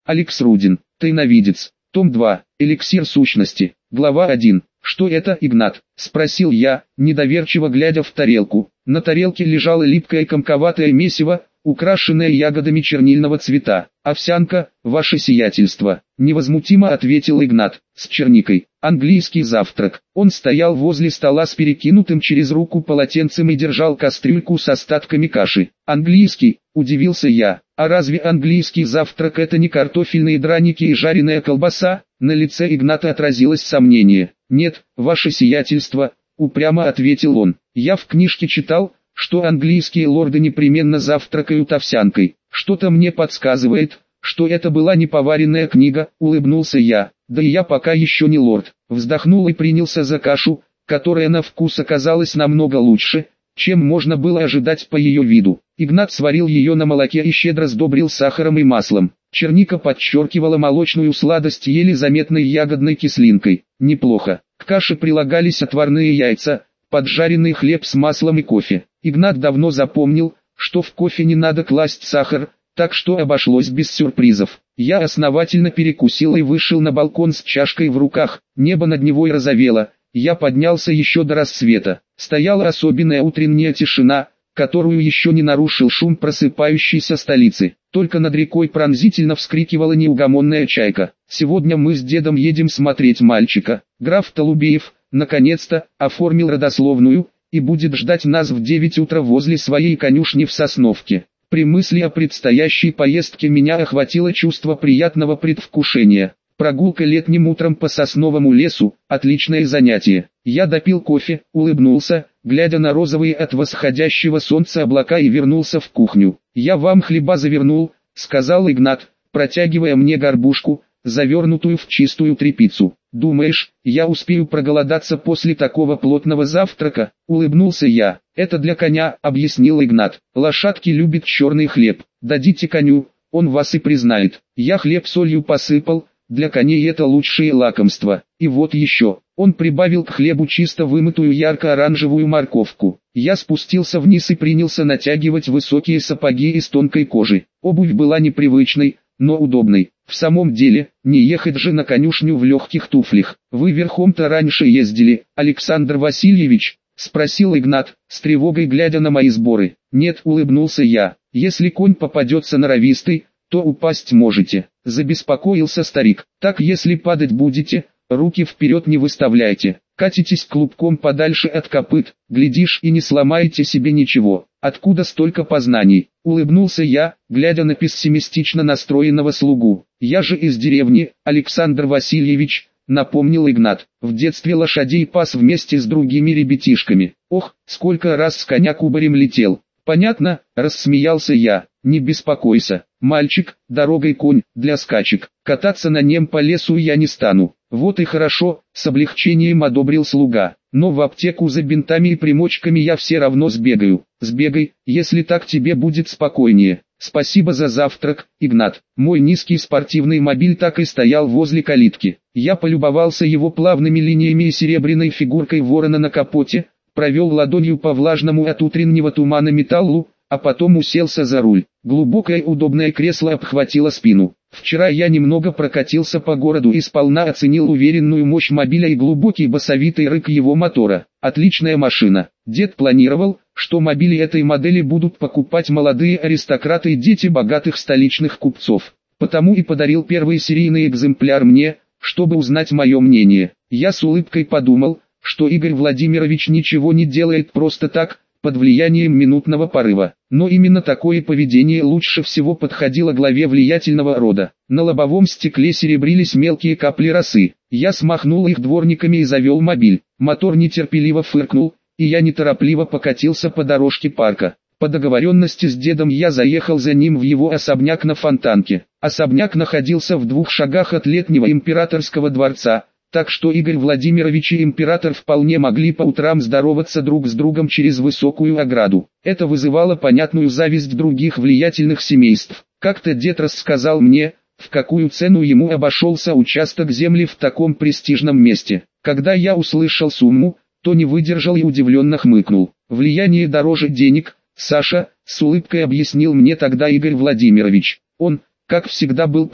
Алекс Рудин. Тайновидец. Том 2. Эликсир сущности. Глава 1. «Что это, Игнат?» – спросил я, недоверчиво глядя в тарелку. На тарелке лежало липкое комковатое месиво, украшенное ягодами чернильного цвета. «Овсянка, ваше сиятельство», – невозмутимо ответил Игнат, – «с черникой. Английский завтрак». Он стоял возле стола с перекинутым через руку полотенцем и держал кастрюльку с остатками каши. «Английский?» – удивился я. «А разве английский завтрак это не картофельные драники и жареная колбаса?» На лице Игната отразилось сомнение. «Нет, ваше сиятельство», – упрямо ответил он. «Я в книжке читал, что английские лорды непременно завтракают овсянкой. Что-то мне подсказывает, что это была не поваренная книга», – улыбнулся я. «Да и я пока еще не лорд». Вздохнул и принялся за кашу, которая на вкус оказалась намного лучше, чем можно было ожидать по ее виду. Игнат сварил ее на молоке и щедро сдобрил сахаром и маслом. Черника подчеркивала молочную сладость еле заметной ягодной кислинкой. Неплохо. К каше прилагались отварные яйца, поджаренный хлеб с маслом и кофе. Игнат давно запомнил, что в кофе не надо класть сахар, так что обошлось без сюрпризов. Я основательно перекусил и вышел на балкон с чашкой в руках. Небо над Невой розовело. Я поднялся еще до рассвета. Стояла особенная утренняя тишина, которую еще не нарушил шум просыпающейся столицы. Только над рекой пронзительно вскрикивала неугомонная чайка. «Сегодня мы с дедом едем смотреть мальчика. Граф Толубеев, наконец-то, оформил родословную, и будет ждать нас в 9 утра возле своей конюшни в Сосновке». При мысли о предстоящей поездке меня охватило чувство приятного предвкушения. Прогулка летним утром по сосновому лесу – отличное занятие. Я допил кофе, улыбнулся, глядя на розовые от восходящего солнца облака, и вернулся в кухню. «Я вам хлеба завернул», – сказал Игнат, протягивая мне горбушку, завернутую в чистую тряпицу. «Думаешь, я успею проголодаться после такого плотного завтрака?» – улыбнулся я. «Это для коня», – объяснил Игнат. «Лошадки любят черный хлеб. Дадите коню, он вас и признает». Я хлеб солью посыпал. Для коней это лучшее лакомство. И вот еще. Он прибавил к хлебу чисто вымытую ярко-оранжевую морковку. Я спустился вниз и принялся натягивать высокие сапоги из тонкой кожи. Обувь была непривычной, но удобной. В самом деле, не ехать же на конюшню в легких туфлях. «Вы верхом-то раньше ездили, Александр Васильевич?» – спросил Игнат, с тревогой глядя на мои сборы. «Нет», – улыбнулся я. «Если конь попадется норовистый, то упасть можете», – забеспокоился старик. «Так если падать будете, руки вперед не выставляйте, катитесь клубком подальше от копыт, глядишь и не сломаете себе ничего». «Откуда столько познаний?» – улыбнулся я, глядя на пессимистично настроенного слугу. «Я же из деревни, Александр Васильевич», – напомнил Игнат. «В детстве лошадей пас вместе с другими ребятишками. Ох, сколько раз с коня кубарем летел». «Понятно», – рассмеялся я. «Не беспокойся, мальчик, дорогой конь, для скачек. Кататься на нем по лесу я не стану». «Вот и хорошо», – с облегчением одобрил слуга. «Но в аптеку за бинтами и примочками я все равно сбегаю». «Сбегай, если так тебе будет спокойнее». «Спасибо за завтрак, Игнат». Мой низкий спортивный мобиль так и стоял возле калитки. Я полюбовался его плавными линиями и серебряной фигуркой ворона на капоте, провел ладонью по влажному от утреннего тумана металлу, а потом уселся за руль. Глубокое удобное кресло обхватило спину. Вчера я немного прокатился по городу и сполна оценил уверенную мощь мобиля и глубокий басовитый рык его мотора. Отличная машина. Дед планировал, что мобили этой модели будут покупать молодые аристократы и дети богатых столичных купцов. Потому и подарил первый серийный экземпляр мне, чтобы узнать мое мнение. Я с улыбкой подумал, что Игорь Владимирович ничего не делает просто так, под влиянием минутного порыва. Но именно такое поведение лучше всего подходило главе влиятельного рода. На лобовом стекле серебрились мелкие капли росы. Я смахнул их дворниками и завел мобиль. Мотор нетерпеливо фыркнул, и я неторопливо покатился по дорожке парка. По договоренности с дедом я заехал за ним в его особняк на Фонтанке. Особняк находился в 2 шагах от летнего императорского дворца, так что Игорь Владимирович и император вполне могли по утрам здороваться друг с другом через высокую ограду. Это вызывало понятную зависть других влиятельных семейств. Как-то дед рассказал мне, в какую цену ему обошелся участок земли в таком престижном месте. Когда я услышал сумму, то не выдержал и удивленно хмыкнул. «Влияние дороже денег, Саша», — с улыбкой объяснил мне тогда Игорь Владимирович. Он, как всегда, был прав.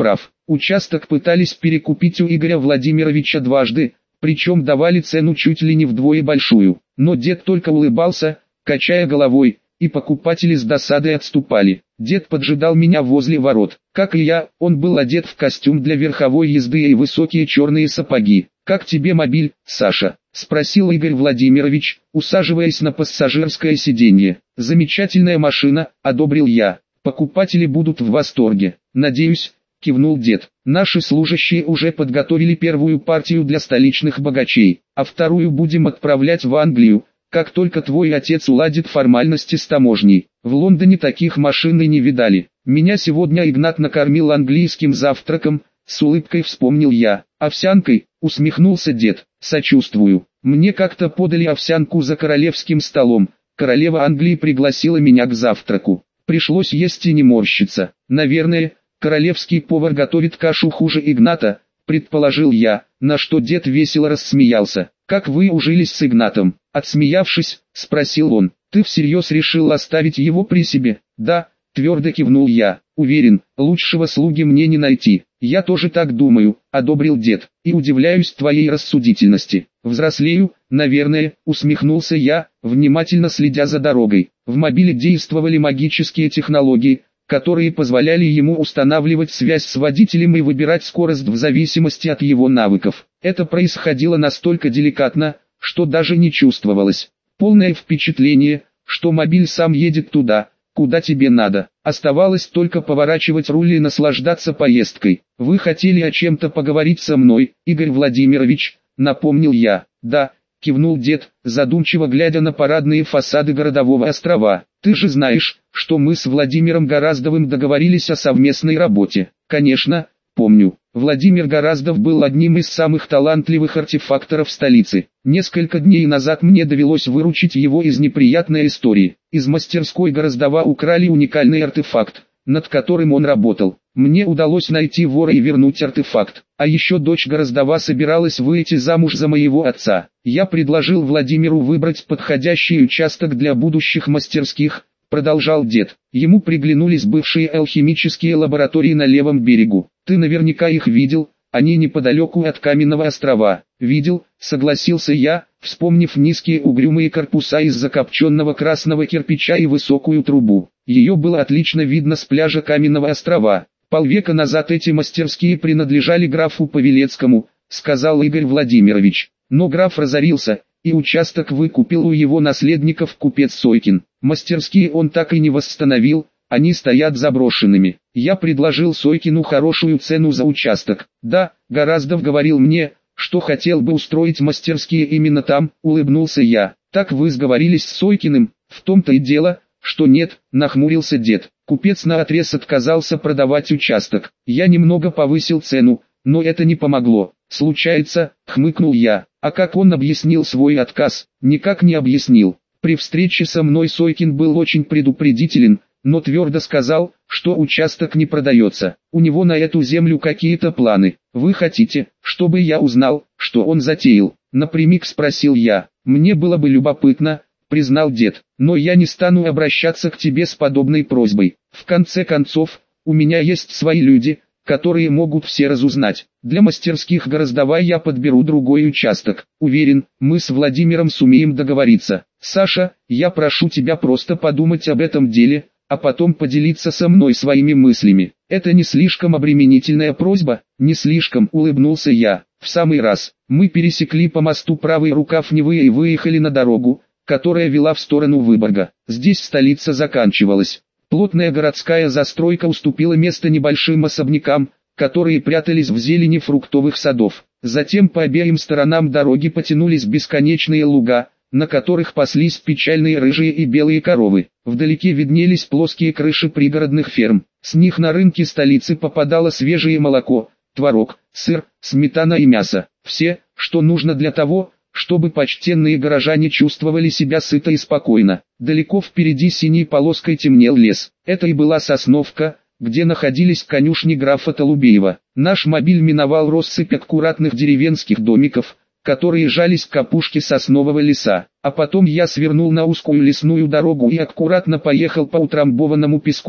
Участок пытались перекупить у Игоря Владимировича дважды, причем давали цену чуть ли не вдвое большую. Но дед только улыбался, качая головой, и покупатели с досадой отступали. Дед поджидал меня возле ворот. Как и я, он был одет в костюм для верховой езды и высокие черные сапоги. «Как тебе мобиль, Саша?» – спросил Игорь Владимирович, усаживаясь на пассажирское сиденье. «Замечательная машина», – одобрил я. «Покупатели будут в восторге». «Надеюсь», – кивнул дед. «Наши служащие уже подготовили первую партию для столичных богачей, а вторую будем отправлять в Англию, как только твой отец уладит формальности с таможней. В Лондоне таких машин и не видали. Меня сегодня Игнат накормил английским завтраком», — с улыбкой вспомнил я. «Овсянкой», — усмехнулся дед. «Сочувствую. Мне как-то подали овсянку за королевским столом. Королева Англии пригласила меня к завтраку. Пришлось есть и не морщиться. Наверное, королевский повар готовит кашу хуже Игната», — предположил я, на что дед весело рассмеялся. «Как вы ужились с Игнатом?» Отсмеявшись, спросил он. «Ты всерьез решил оставить его при себе?» «Да», — твердо кивнул я. «Уверен, лучшего слуги мне не найти». «Я тоже так думаю», — одобрил дед. «И удивляюсь твоей рассудительности». «Взрослею, наверное», — усмехнулся я, внимательно следя за дорогой. В мобиле действовали магические технологии, которые позволяли ему устанавливать связь с водителем и выбирать скорость в зависимости от его навыков. Это происходило настолько деликатно, что даже не чувствовалось. Полное впечатление, что мобиль сам едет туда, куда тебе надо. Оставалось только поворачивать руль и наслаждаться поездкой. «Вы хотели о чем-то поговорить со мной, Игорь Владимирович?» — напомнил я. «Да», — кивнул дед, задумчиво глядя на парадные фасады городового острова. «Ты же знаешь, что мы с Владимиром Гораздовым договорились о совместной работе». «Конечно, помню. Владимир Гораздов был одним из самых талантливых артефакторов столицы. Несколько дней назад мне довелось выручить его из неприятной истории. Из мастерской Гораздова украли уникальный артефакт, над которым он работал. Мне удалось найти вора и вернуть артефакт. А еще дочь Гораздова собиралась выйти замуж за моего отца. Я предложил Владимиру выбрать подходящий участок для будущих мастерских», — продолжал дед. «Ему приглянулись бывшие алхимические лаборатории на левом берегу. Ты наверняка их видел, они неподалеку от Каменного острова». «Видел», — согласился я, вспомнив низкие угрюмые корпуса из закопченного красного кирпича и высокую трубу. Ее было отлично видно с пляжа Каменного острова. «Полвека назад эти мастерские принадлежали графу Павелецкому», — сказал Игорь Владимирович. «Но граф разорился, и участок выкупил у его наследников купец Сойкин. Мастерские он так и не восстановил, они стоят заброшенными. Я предложил Сойкину хорошую цену за участок. Да, Гораздов говорил мне, что хотел бы устроить мастерские именно там», — улыбнулся я. «Так вы сговорились с Сойкиным?» «В том-то и дело, что нет», — нахмурился дед. «Купец наотрез отказался продавать участок. Я немного повысил цену, но это не помогло». «Случается», — хмыкнул я. «А как он объяснил свой отказ?» «Никак не объяснил. При встрече со мной Сойкин был очень предупредителен, но твердо сказал, что участок не продается. У него на эту землю какие-то планы. Вы хотите, чтобы я узнал, что он затеял?» Напрямик спросил я. «Мне было бы любопытно», — признал дед. «Но я не стану обращаться к тебе с подобной просьбой. В конце концов, у меня есть свои люди, которые могут все разузнать. Для мастерских Гораздова я подберу другой участок. Уверен, мы с Владимиром сумеем договориться. Саша, я прошу тебя просто подумать об этом деле, а потом поделиться со мной своими мыслями. Это не слишком обременительная просьба?» «Не слишком», — улыбнулся я. «В самый раз». Мы пересекли по мосту правый рукав Невы и выехали на дорогу, которая вела в сторону Выборга. Здесь столица заканчивалась. Плотная городская застройка уступила место небольшим особнякам, которые прятались в зелени фруктовых садов. Затем по обеим сторонам дороги потянулись бесконечные луга, на которых паслись печальные рыжие и белые коровы. Вдалеке виднелись плоские крыши пригородных ферм. С них на рынки столицы попадало свежее молоко, творог, сыр, сметана и мясо. Все, что нужно для того, чтобы почтенные горожане чувствовали себя сыто и спокойно. Далеко впереди синей полоской темнел лес. Это и была Сосновка, где находились конюшни графа Толубеева. Наш мобиль миновал россыпь аккуратных деревенских домиков, которые жались к опушке соснового леса. А потом я свернул на узкую лесную дорогу и аккуратно поехал по утрамбованному песку,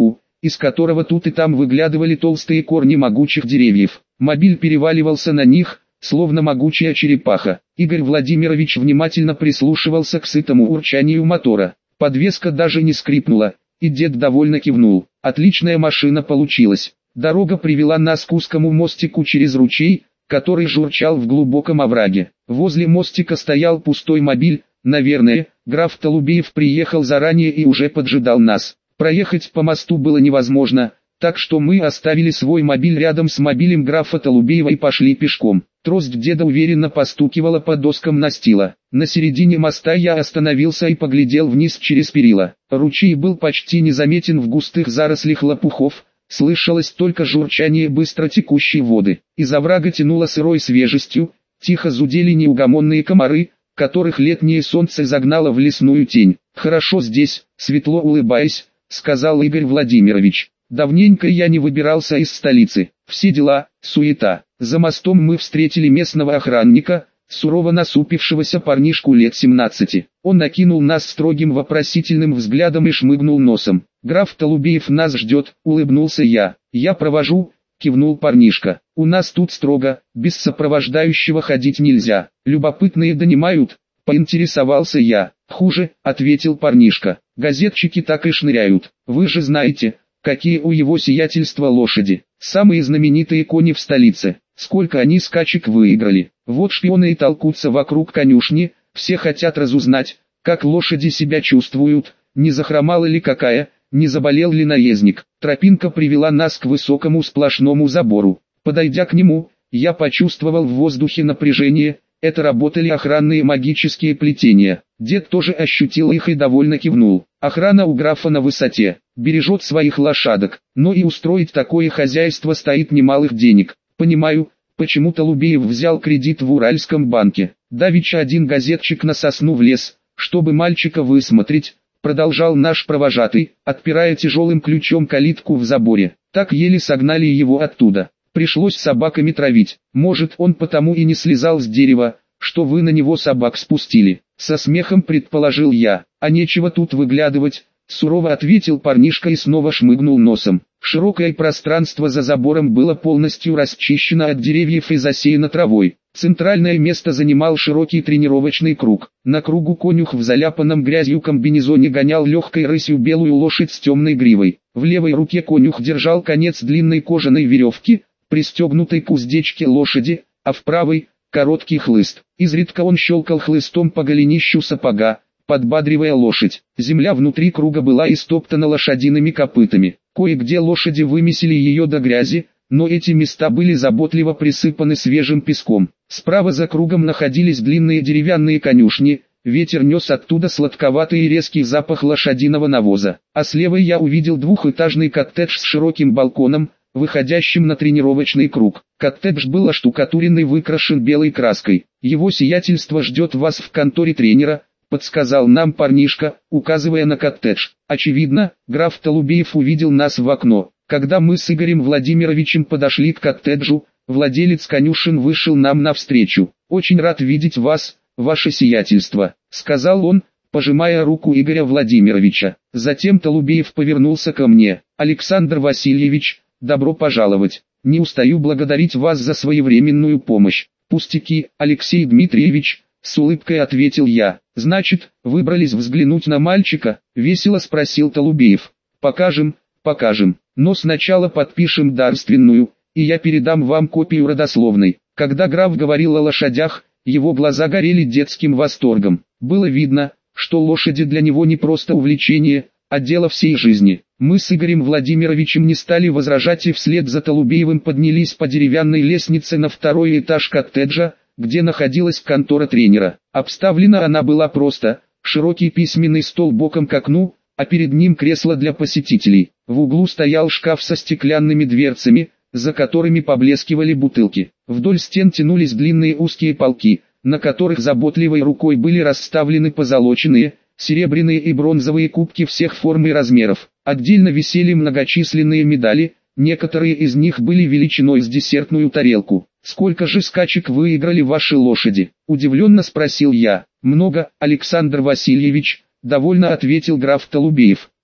из которого тут и там выглядывали толстые корни могучих деревьев. Мобиль переваливался на них, словно могучая черепаха. Игорь Владимирович внимательно прислушивался к сытому урчанию мотора. Подвеска даже не скрипнула, и дед довольно кивнул. Отличная машина получилась. Дорога привела нас к узкому мостику через ручей, который журчал в глубоком овраге. Возле мостика стоял пустой мобиль. Наверное, граф Толубеев приехал заранее и уже поджидал нас. Проехать по мосту было невозможно, так что мы оставили свой мобиль рядом с мобилем графа Толубеева и пошли пешком. Трость деда уверенно постукивала по доскам настила. На середине моста я остановился и поглядел вниз через перила. Ручей был почти незаметен в густых зарослях лопухов, слышалось только журчание быстро текущей воды. Из оврага тянуло сырой свежестью, тихо зудели неугомонные комары, которых летнее солнце загнало в лесную тень. «Хорошо здесь», светло улыбаясь, сказал Игорь Владимирович. «Давненько я не выбирался из столицы. Все дела, суета». За мостом мы встретили местного охранника, сурово насупившегося парнишку лет 17. Он накинул нас строгим вопросительным взглядом и шмыгнул носом. «Граф Толубеев нас ждет», улыбнулся я. «Я провожу», кивнул парнишка. «У нас тут строго, без сопровождающего ходить нельзя. Любопытные донимают», поинтересовался я. «Хуже», ответил парнишка. «Газетчики так и шныряют. Вы же знаете, какие у его сиятельства лошади. Самые знаменитые кони в столице. Сколько они скачек выиграли. Вот шпионы и толкутся вокруг конюшни, все хотят разузнать, как лошади себя чувствуют, не захромала ли какая, не заболел ли наездник». Тропинка привела нас к высокому сплошному забору. Подойдя к нему, я почувствовал в воздухе напряжение, это работали охранные магические плетения. Дед тоже ощутил их и довольно кивнул. Охрана у графа на высоте, бережет своих лошадок, но и устроить такое хозяйство стоит немалых денег. Понимаю, почему Толубеев взял кредит в Уральском банке. Давеча один газетчик на сосну влез, чтобы мальчика высмотреть, продолжал наш провожатый, отпирая тяжелым ключом калитку в заборе. Так еле согнали его оттуда. Пришлось собаками травить. Может, он потому и не слезал с дерева, что вы на него собак спустили. Со смехом предположил я. А нечего тут выглядывать, сурово ответил парнишка и снова шмыгнул носом. Широкое пространство за забором было полностью расчищено от деревьев и засеяно травой. Центральное место занимал широкий тренировочный круг. На кругу конюх в заляпанном грязью комбинезоне гонял легкой рысью белую лошадь с темной гривой. В левой руке конюх держал конец длинной кожаной веревки, пристегнутой к уздечке лошади, а в правой – короткий хлыст. Изредка он щелкал хлыстом по голенищу сапога, подбадривая лошадь. Земля внутри круга была истоптана лошадиными копытами. Кое-где лошади вымесили ее до грязи, но эти места были заботливо присыпаны свежим песком. Справа за кругом находились длинные деревянные конюшни, ветер нес оттуда сладковатый и резкий запах лошадиного навоза. А слева я увидел двухэтажный коттедж с широким балконом, выходящим на тренировочный круг. Коттедж был оштукатурен и выкрашен белой краской. «Его сиятельство ждет вас в конторе тренера», подсказал нам парнишка, указывая на коттедж. Очевидно, граф Толубеев увидел нас в окно. Когда мы с Игорем Владимировичем подошли к коттеджу, владелец конюшен вышел нам навстречу. «Очень рад видеть вас, ваше сиятельство», сказал он, пожимая руку Игоря Владимировича. Затем Толубеев повернулся ко мне. «Александр Васильевич, добро пожаловать. Не устаю благодарить вас за своевременную помощь». «Пустяки, Алексей Дмитриевич», с улыбкой ответил я. «Значит, выбрались взглянуть на мальчика?» Весело спросил Толубеев. «Покажем, покажем. Но сначала подпишем дарственную, и я передам вам копию родословной». Когда граф говорил о лошадях, его глаза горели детским восторгом. Было видно, что лошади для него не просто увлечение, а дело всей жизни. Мы с Игорем Владимировичем не стали возражать и вслед за Толубеевым поднялись по деревянной лестнице на второй этаж коттеджа, где находилась контора тренера. Обставлена она была просто: широкий письменный стол боком к окну, а перед ним кресло для посетителей. В углу стоял шкаф со стеклянными дверцами, за которыми поблескивали бутылки. Вдоль стен тянулись длинные узкие полки, на которых заботливой рукой были расставлены позолоченные, серебряные и бронзовые кубки всех форм и размеров. Отдельно висели многочисленные медали, некоторые из них были величиной с десертную тарелку. «Сколько же скачек выиграли ваши лошади?» – удивленно спросил я. «Много, Александр Васильевич», – довольно ответил граф Толубеев.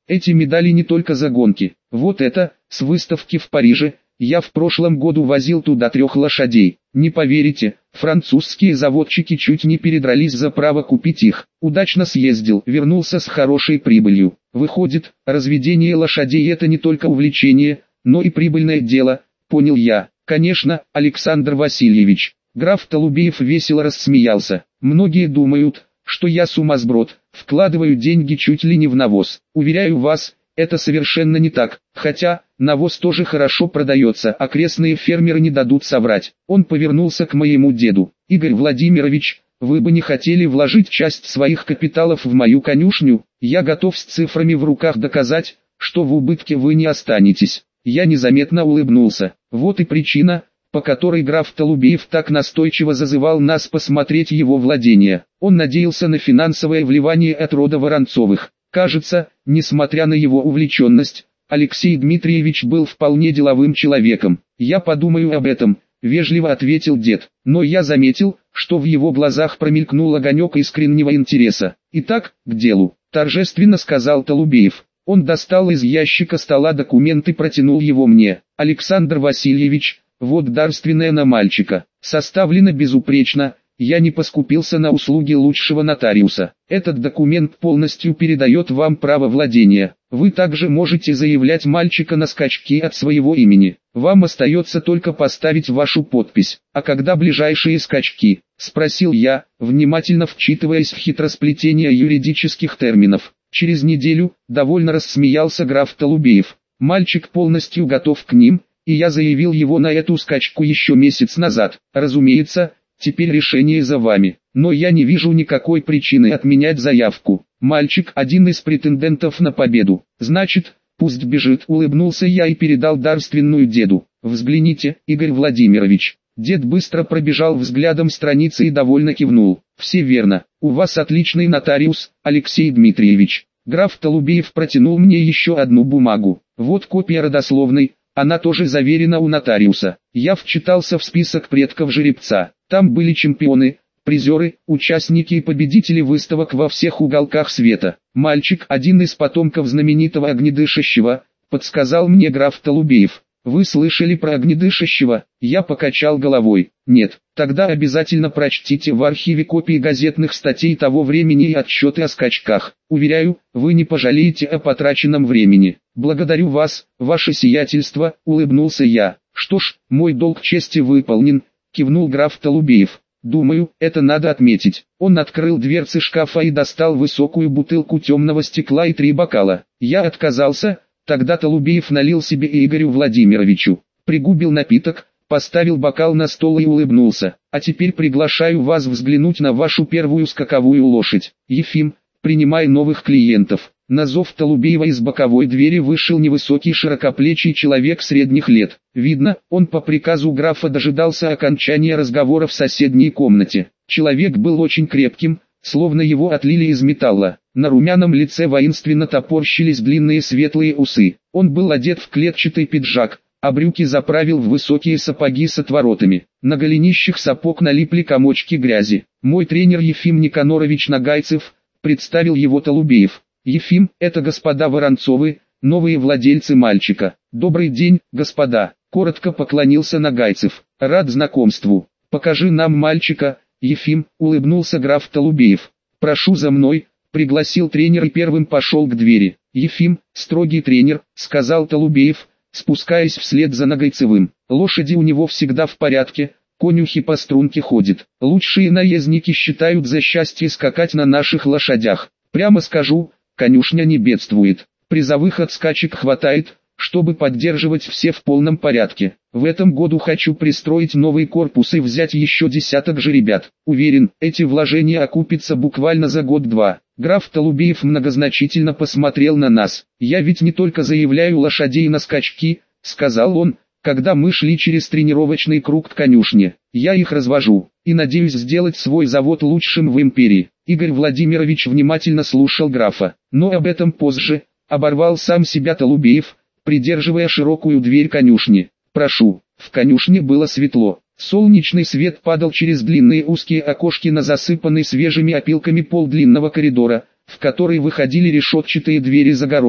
Эти медали не только за гонки. Вот это, с выставки в Париже. Я в прошлом году возил туда 3 лошадей. Не поверите, французские заводчики чуть не передрались за право купить их. Удачно съездил, вернулся с хорошей прибылью. Выходит, разведение лошадей это не только увлечение, но и прибыльное дело, понял я. Конечно, Александр Васильевич. Граф Толубеев весело рассмеялся. Многие думают, что я сумасброд, вкладываю деньги чуть ли не в навоз. Уверяю вас, это совершенно не так, хотя, навоз тоже хорошо продается, окрестные фермеры не дадут соврать. Он повернулся к моему деду. Игорь Владимирович, вы бы не хотели вложить часть своих капиталов в мою конюшню? Я готов с цифрами в руках доказать, что в убытке вы не останетесь. Я незаметно улыбнулся. Вот и причина, по которой граф Толубеев так настойчиво зазывал нас посмотреть его владения. Он надеялся на финансовое вливание от рода Воронцовых. Кажется, несмотря на его увлеченность, Алексей Дмитриевич был вполне деловым человеком. «Я подумаю об этом», — вежливо ответил дед. Но я заметил, что в его глазах промелькнул огонек искреннего интереса. «Итак, к делу», — торжественно сказал Толубеев. Он достал из ящика стола документ и протянул его мне. «Александр Васильевич, вот дарственное на мальчика. Составлено безупречно. Я не поскупился на услуги лучшего нотариуса. Этот документ полностью передает вам право владения. Вы также можете заявлять мальчика на скачки от своего имени. Вам остается только поставить вашу подпись. А когда ближайшие скачки?» — спросил я, внимательно вчитываясь в хитросплетение юридических терминов. «Через неделю», — довольно рассмеялся граф Толубеев. «Мальчик полностью готов к ним, и я заявил его на эту скачку еще месяц назад. Разумеется, теперь решение за вами, но я не вижу никакой причины отменять заявку. Мальчик один из претендентов на победу. Значит, пусть бежит», — улыбнулся я и передал дарственную деду. «Взгляните, Игорь Владимирович». Дед быстро пробежал взглядом страницы и довольно кивнул. «Все верно. У вас отличный нотариус, Алексей Дмитриевич». Граф Толубеев протянул мне еще одну бумагу. Вот копия родословной. Она тоже заверена у нотариуса. Я вчитался в список предков жеребца. Там были чемпионы, призеры, участники и победители выставок во всех уголках света. «Мальчик один из потомков знаменитого огнедышащего», — подсказал мне граф Толубеев. «Вы слышали про огнедышащего?» Я покачал головой. «Нет, тогда обязательно прочтите в архиве копии газетных статей того времени и отчеты о скачках. Уверяю, вы не пожалеете о потраченном времени». «Благодарю вас, ваше сиятельство», — улыбнулся я. «Что ж, мой долг чести выполнен», — кивнул граф Толубеев. «Думаю, это надо отметить». Он открыл дверцы шкафа и достал высокую бутылку темного стекла и 3 бокала. Я отказался. Тогда Толубеев налил себе и Игорю Владимировичу. Пригубил напиток, поставил бокал на стол и улыбнулся. «А теперь приглашаю вас взглянуть на вашу первую скаковую лошадь. Ефим, принимай новых клиентов». На зов Толубеева из боковой двери вышел невысокий широкоплечий человек средних лет. Видно, он по приказу графа дожидался окончания разговора в соседней комнате. Человек был очень крепким, словно его отлили из металла. На румяном лице воинственно топорщились длинные светлые усы. Он был одет в клетчатый пиджак, а брюки заправил в высокие сапоги с отворотами. На голенищах сапог налипли комочки грязи. «Мой тренер Ефим Никонорович Нагайцев», — представил его Толубеев. «Ефим, это господа Воронцовы, новые владельцы мальчика». «Добрый день, господа», — коротко поклонился Нагайцев. «Рад знакомству. Покажи нам мальчика». «Ефим», — улыбнулся граф Толубеев. «Прошу за мной», — пригласил тренер и первым пошел к двери. «Ефим, строгий тренер», — сказал Толубеев, спускаясь вслед за Нагайцевым. «Лошади у него всегда в порядке, конюхи по струнке ходят. Лучшие наездники считают за счастье скакать на наших лошадях. Прямо скажу, конюшня не бедствует. Призовых от скачек хватает, чтобы поддерживать все в полном порядке. В этом году хочу пристроить новый корпус и взять еще 10 жеребят. Уверен, эти вложения окупятся буквально за год-два». Граф Толубеев многозначительно посмотрел на нас. «Я ведь не только заявляю лошадей на скачки», — сказал он, когда мы шли через тренировочный круг к конюшне. «Я их развожу, и надеюсь сделать свой завод лучшим в империи». Игорь Владимирович внимательно слушал графа. «Но об этом позже», — оборвал сам себя Толубеев, придерживая широкую дверь конюшни. «Прошу». В конюшне было светло. Солнечный свет падал через длинные узкие окошки на засыпанный свежими опилками пол длинного коридора, в который выходили решетчатые двери загородок.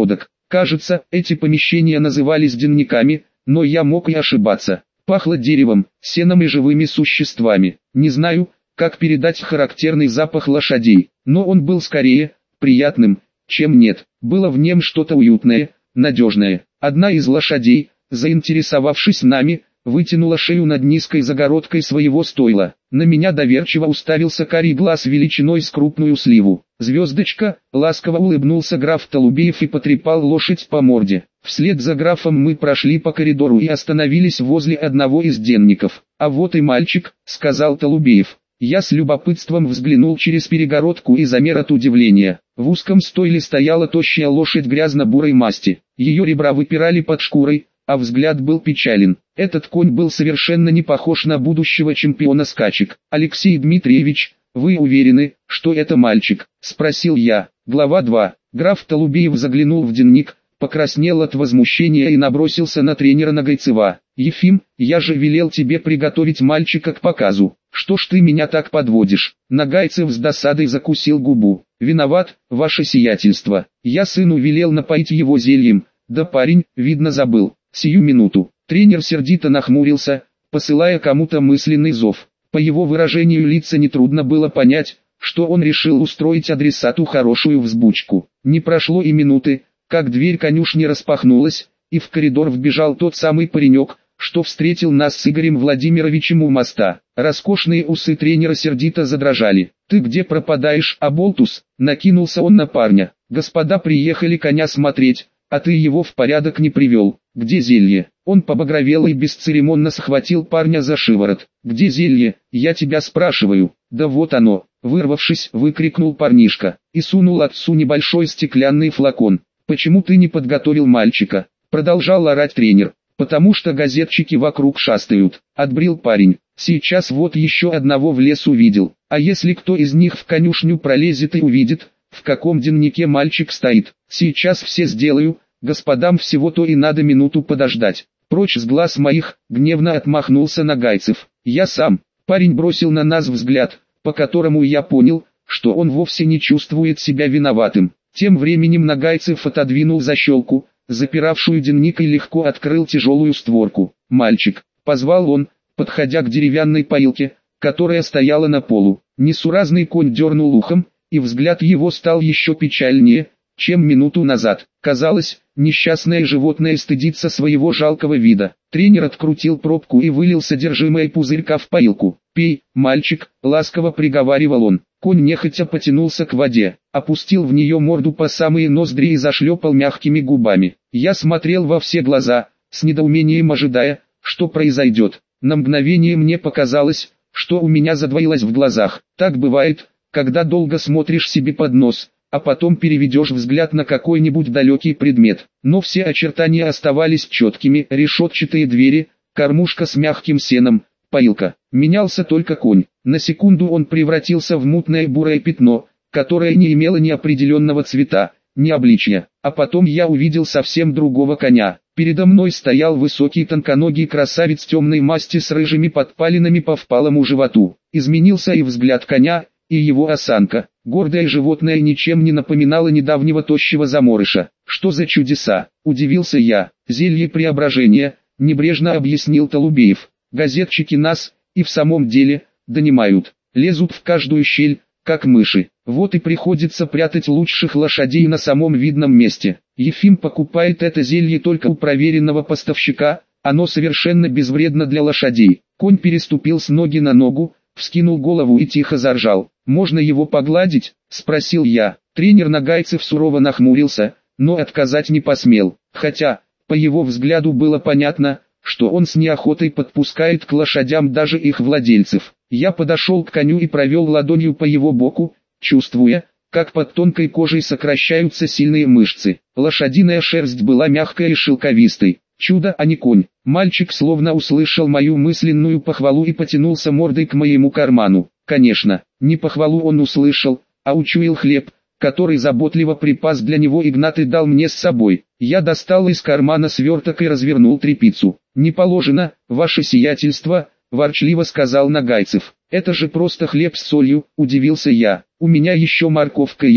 Кажется, эти помещения назывались денниками, но я мог и ошибаться. Пахло деревом, сеном и живыми существами. Не знаю, как передать характерный запах лошадей, но он был скорее приятным, чем нет. Было в нем что-то уютное, надежное. Одна из лошадей, заинтересовавшись нами, вытянула шею над низкой загородкой своего стойла. На меня доверчиво уставился карий глаз величиной с крупную сливу. «Звездочка», ласково улыбнулся граф Толубеев и потрепал лошадь по морде. Вслед за графом мы прошли по коридору и остановились возле одного из денников. «А вот и мальчик», — сказал Толубеев. Я с любопытством взглянул через перегородку и замер от удивления. В узком стойле стояла тощая лошадь грязно-бурой масти. Ее ребра выпирали под шкурой, а взгляд был печален. Этот конь был совершенно не похож на будущего чемпиона скачек. «Алексей Дмитриевич, вы уверены, что это мальчик?» – спросил я. Глава 2. Граф Толубеев заглянул в дневник, покраснел от возмущения и набросился на тренера Нагайцева. «Ефим, я же велел тебе приготовить мальчика к показу. Что ж ты меня так подводишь?» Нагайцев с досадой закусил губу. «Виноват, ваше сиятельство. Я сыну велел напоить его зельем, да парень, видно, забыл. Сию минуту». Тренер сердито нахмурился, посылая кому-то мысленный зов. По его выражению лица нетрудно было понять, что он решил устроить адресату хорошую взбучку. Не прошло и минуты, как дверь конюшни распахнулась, и в коридор вбежал тот самый паренек, что встретил нас с Игорем Владимировичем у моста. Роскошные усы тренера сердито задрожали. «Ты где пропадаешь, оболтус?» — накинулся он на парня. «Господа приехали коня смотреть, а ты его в порядок не привел. Где зелье?» Он побагровел и бесцеремонно схватил парня за шиворот. «Где зелье, я тебя спрашиваю?» «Да вот оно!» — вырвавшись, выкрикнул парнишка, и сунул отцу небольшой стеклянный флакон. «Почему ты не подготовил мальчика?» — продолжал орать тренер. «Потому что газетчики вокруг шастают», — отбрил парень. «Сейчас вот еще одного в лес увидел. А если кто из них в конюшню пролезет и увидит, в каком деннике мальчик стоит? Сейчас все сделаю, господам всего-то и надо минуту подождать». «Прочь с глаз моих», — гневно отмахнулся Нагайцев. «Я сам». Парень бросил на нас взгляд, по которому я понял, что он вовсе не чувствует себя виноватым. Тем временем Нагайцев отодвинул защелку, запиравшую денник, и легко открыл тяжелую створку. «Мальчик», — позвал он, подходя к деревянной поилке, которая стояла на полу. Несуразный конь дернул ухом, и взгляд его стал еще печальнее, чем минуту назад. Казалось, несчастное животное стыдится своего жалкого вида. Тренер открутил пробку и вылил содержимое пузырька в поилку. «Пей, мальчик», — ласково приговаривал он. Конь нехотя потянулся к воде, опустил в нее морду по самые ноздри и зашлепал мягкими губами. Я смотрел во все глаза, с недоумением ожидая, что произойдет. На мгновение мне показалось, что у меня задвоилось в глазах. Так бывает, когда долго смотришь себе под нос, а потом переведешь взгляд на какой-нибудь далекий предмет. Но все очертания оставались четкими: решетчатые двери, кормушка с мягким сеном, поилка. Менялся только конь. На секунду он превратился в мутное бурое пятно, которое не имело ни определенного цвета, ни обличья. А потом я увидел совсем другого коня. Передо мной стоял высокий тонконогий красавец темной масти с рыжими подпалинами по впалому животу. Изменился и взгляд коня, и его осанка. Гордое животное ничем не напоминало недавнего тощего заморыша. «Что за чудеса?» – удивился я. «Зелье преображения», – небрежно объяснил Толубеев. «Газетчики нас, и в самом деле, донимают. Лезут в каждую щель, как мыши. Вот и приходится прятать лучших лошадей на самом видном месте. Ефим покупает это зелье только у проверенного поставщика, оно совершенно безвредно для лошадей». Конь переступил с ноги на ногу, вскинул голову и тихо заржал. «Можно его погладить?» – спросил я. Тренер Нагайцев сурово нахмурился, но отказать не посмел, хотя, по его взгляду было понятно, что он с неохотой подпускает к лошадям даже их владельцев. Я подошел к коню и провел ладонью по его боку, чувствуя, как под тонкой кожей сокращаются сильные мышцы. Лошадиная шерсть была мягкой и шелковистой. Чудо, а не конь. Мальчик словно услышал мою мысленную похвалу и потянулся мордой к моему карману. Конечно, не похвалу он услышал, а учуял хлеб, который заботливо припас для него Игнат и дал мне с собой. Я достал из кармана сверток и развернул тряпицу. «Не положено, ваше сиятельство», – ворчливо сказал Нагайцев. «Это же просто хлеб с солью», – удивился я. «У меня еще морковка есть».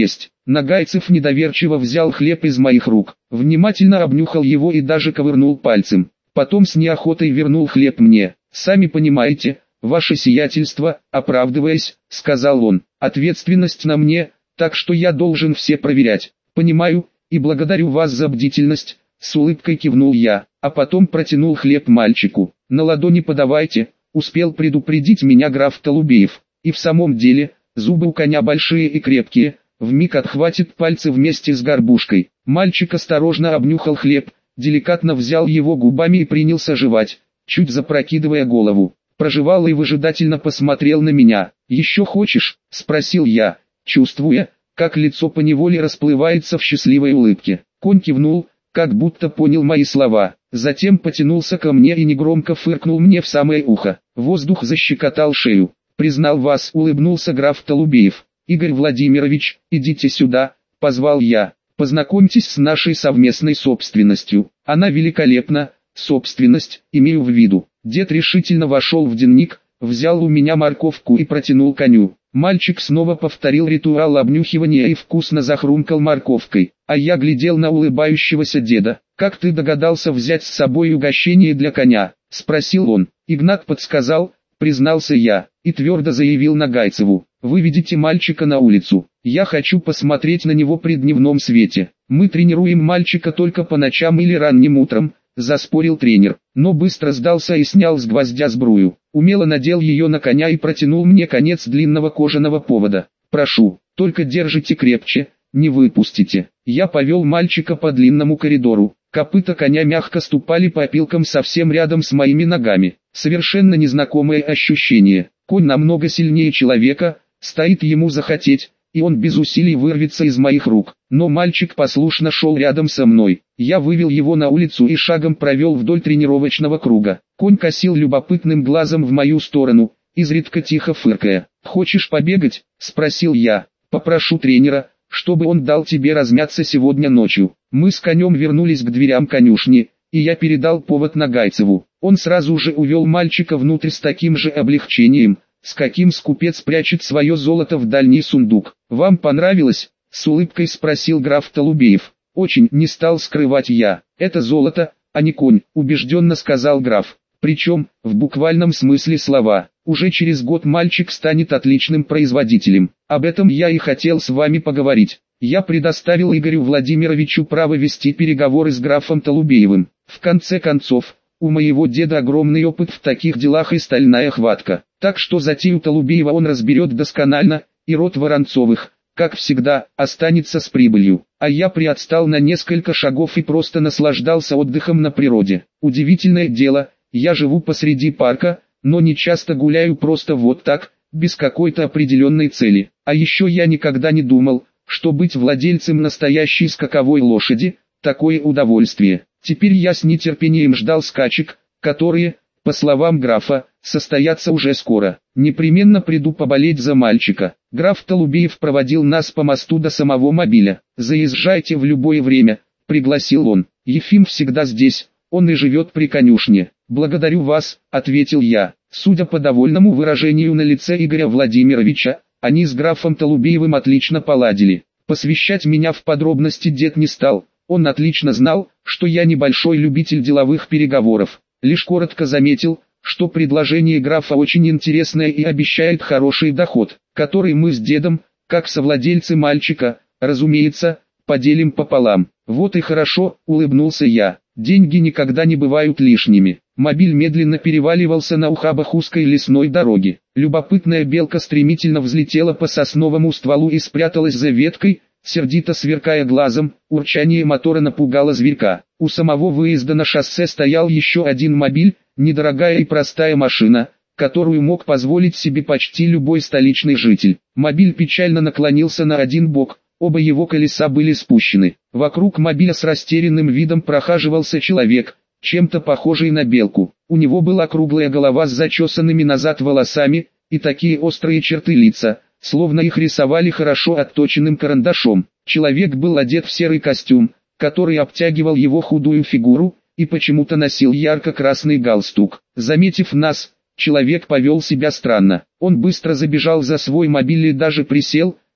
Нагайцев недоверчиво взял хлеб из моих рук, внимательно обнюхал его и даже ковырнул пальцем. Потом с неохотой вернул хлеб мне. «Сами понимаете, ваше сиятельство», оправдываясь, сказал он, «ответственность на мне, так что я должен все проверять». «Понимаю, и благодарю вас за бдительность», с улыбкой кивнул я, а потом протянул хлеб мальчику. «На ладони подавайте», успел предупредить меня граф Толубеев. И в самом деле, зубы у коня большие и крепкие, вмиг отхватит пальцы вместе с горбушкой. Мальчик осторожно обнюхал хлеб, деликатно взял его губами и принялся жевать, чуть запрокидывая голову. Прожевал и выжидательно посмотрел на меня. «Еще хочешь?» – спросил я, чувствуя, как лицо поневоле расплывается в счастливой улыбке. Конь кивнул, как будто понял мои слова, затем потянулся ко мне и негромко фыркнул мне в самое ухо. Воздух защекотал шею. «Признал вас», – улыбнулся граф Толубеев. «Игорь Владимирович, идите сюда», – позвал я. «Познакомьтесь с нашей совместной собственностью. Она великолепна, собственность, имею в виду». Дед решительно вошел в денник, взял у меня морковку и протянул коню. Мальчик снова повторил ритуал обнюхивания и вкусно захрумкал морковкой, а я глядел на улыбающегося деда. «Как ты догадался взять с собой угощение для коня?» – спросил он. Игнат подсказал, признался я, и твердо заявил Нагайцеву: «Выведите мальчика на улицу, я хочу посмотреть на него при дневном свете. Мы тренируем мальчика только по ночам или ранним утром», – заспорил тренер, но быстро сдался и снял с гвоздя сбрую. Умело надел ее на коня и протянул мне конец длинного кожаного повода. «Прошу, только держите крепче, не выпустите». Я повел мальчика по длинному коридору. Копыта коня мягко ступали по опилкам совсем рядом с моими ногами. Совершенно незнакомое ощущение. Конь намного сильнее человека, стоит ему захотеть, и он без усилий вырвется из моих рук. Но мальчик послушно шел рядом со мной. Я вывел его на улицу и шагом провел вдоль тренировочного круга. Конь косил любопытным глазом в мою сторону, изредка тихо фыркая. «Хочешь побегать?» – спросил я. «Попрошу тренера, чтобы он дал тебе размяться сегодня ночью». Мы с конем вернулись к дверям конюшни, и я передал повод Нагайцеву. Он сразу же увел мальчика внутрь с таким же облегчением, с каким скупец прячет свое золото в дальний сундук. «Вам понравилось?» – с улыбкой спросил граф Толубеев. «Очень», – не стал скрывать я. «Это золото, а не конь», – убежденно сказал граф. «Причем, в буквальном смысле слова, уже через год мальчик станет отличным производителем. Об этом я и хотел с вами поговорить». Я предоставил Игорю Владимировичу право вести переговоры с графом Толубеевым. В конце концов, у моего деда огромный опыт в таких делах и стальная хватка. Так что затею Толубеева он разберет досконально, и род Воронцовых, как всегда, останется с прибылью. А я приотстал на несколько шагов и просто наслаждался отдыхом на природе. Удивительное дело, я живу посреди парка, но не часто гуляю просто вот так, без какой-то определенной цели. А еще я никогда не думал, что быть владельцем настоящей скаковой лошади – такое удовольствие. Теперь я с нетерпением ждал скачек, которые, по словам графа, состоятся уже скоро. Непременно приду поболеть за мальчика. Граф Толубеев проводил нас по мосту до самого мобиля. «Заезжайте в любое время», – пригласил он. «Ефим всегда здесь, он и живет при конюшне». «Благодарю вас», – ответил я. Судя по довольному выражению на лице Игоря Владимировича, они с графом Толубеевым отлично поладили. Посвящать меня в подробности дед не стал. Он отлично знал, что я небольшой любитель деловых переговоров. Лишь коротко заметил, что предложение графа очень интересное и обещает хороший доход, который мы с дедом, как совладельцы мальчика, разумеется, поделим пополам. «Вот и хорошо», – улыбнулся я. «Деньги никогда не бывают лишними». Мобиль медленно переваливался на ухабах узкой лесной дороги. Любопытная белка стремительно взлетела по сосновому стволу и спряталась за веткой, сердито сверкая глазом. Урчание мотора напугало зверька. У самого выезда на шоссе стоял еще один мобиль, недорогая и простая машина, которую мог позволить себе почти любой столичный житель. Мобиль печально наклонился на один бок, оба его колеса были спущены. Вокруг мобиля с растерянным видом прохаживался человек, чем-то похожий на белку. У него была круглая голова с зачесанными назад волосами, и такие острые черты лица, словно их рисовали хорошо отточенным карандашом. Человек был одет в серый костюм, который обтягивал его худую фигуру, и почему-то носил ярко-красный галстук. Заметив нас, человек повел себя странно. Он быстро забежал за свой мобиль и даже присел,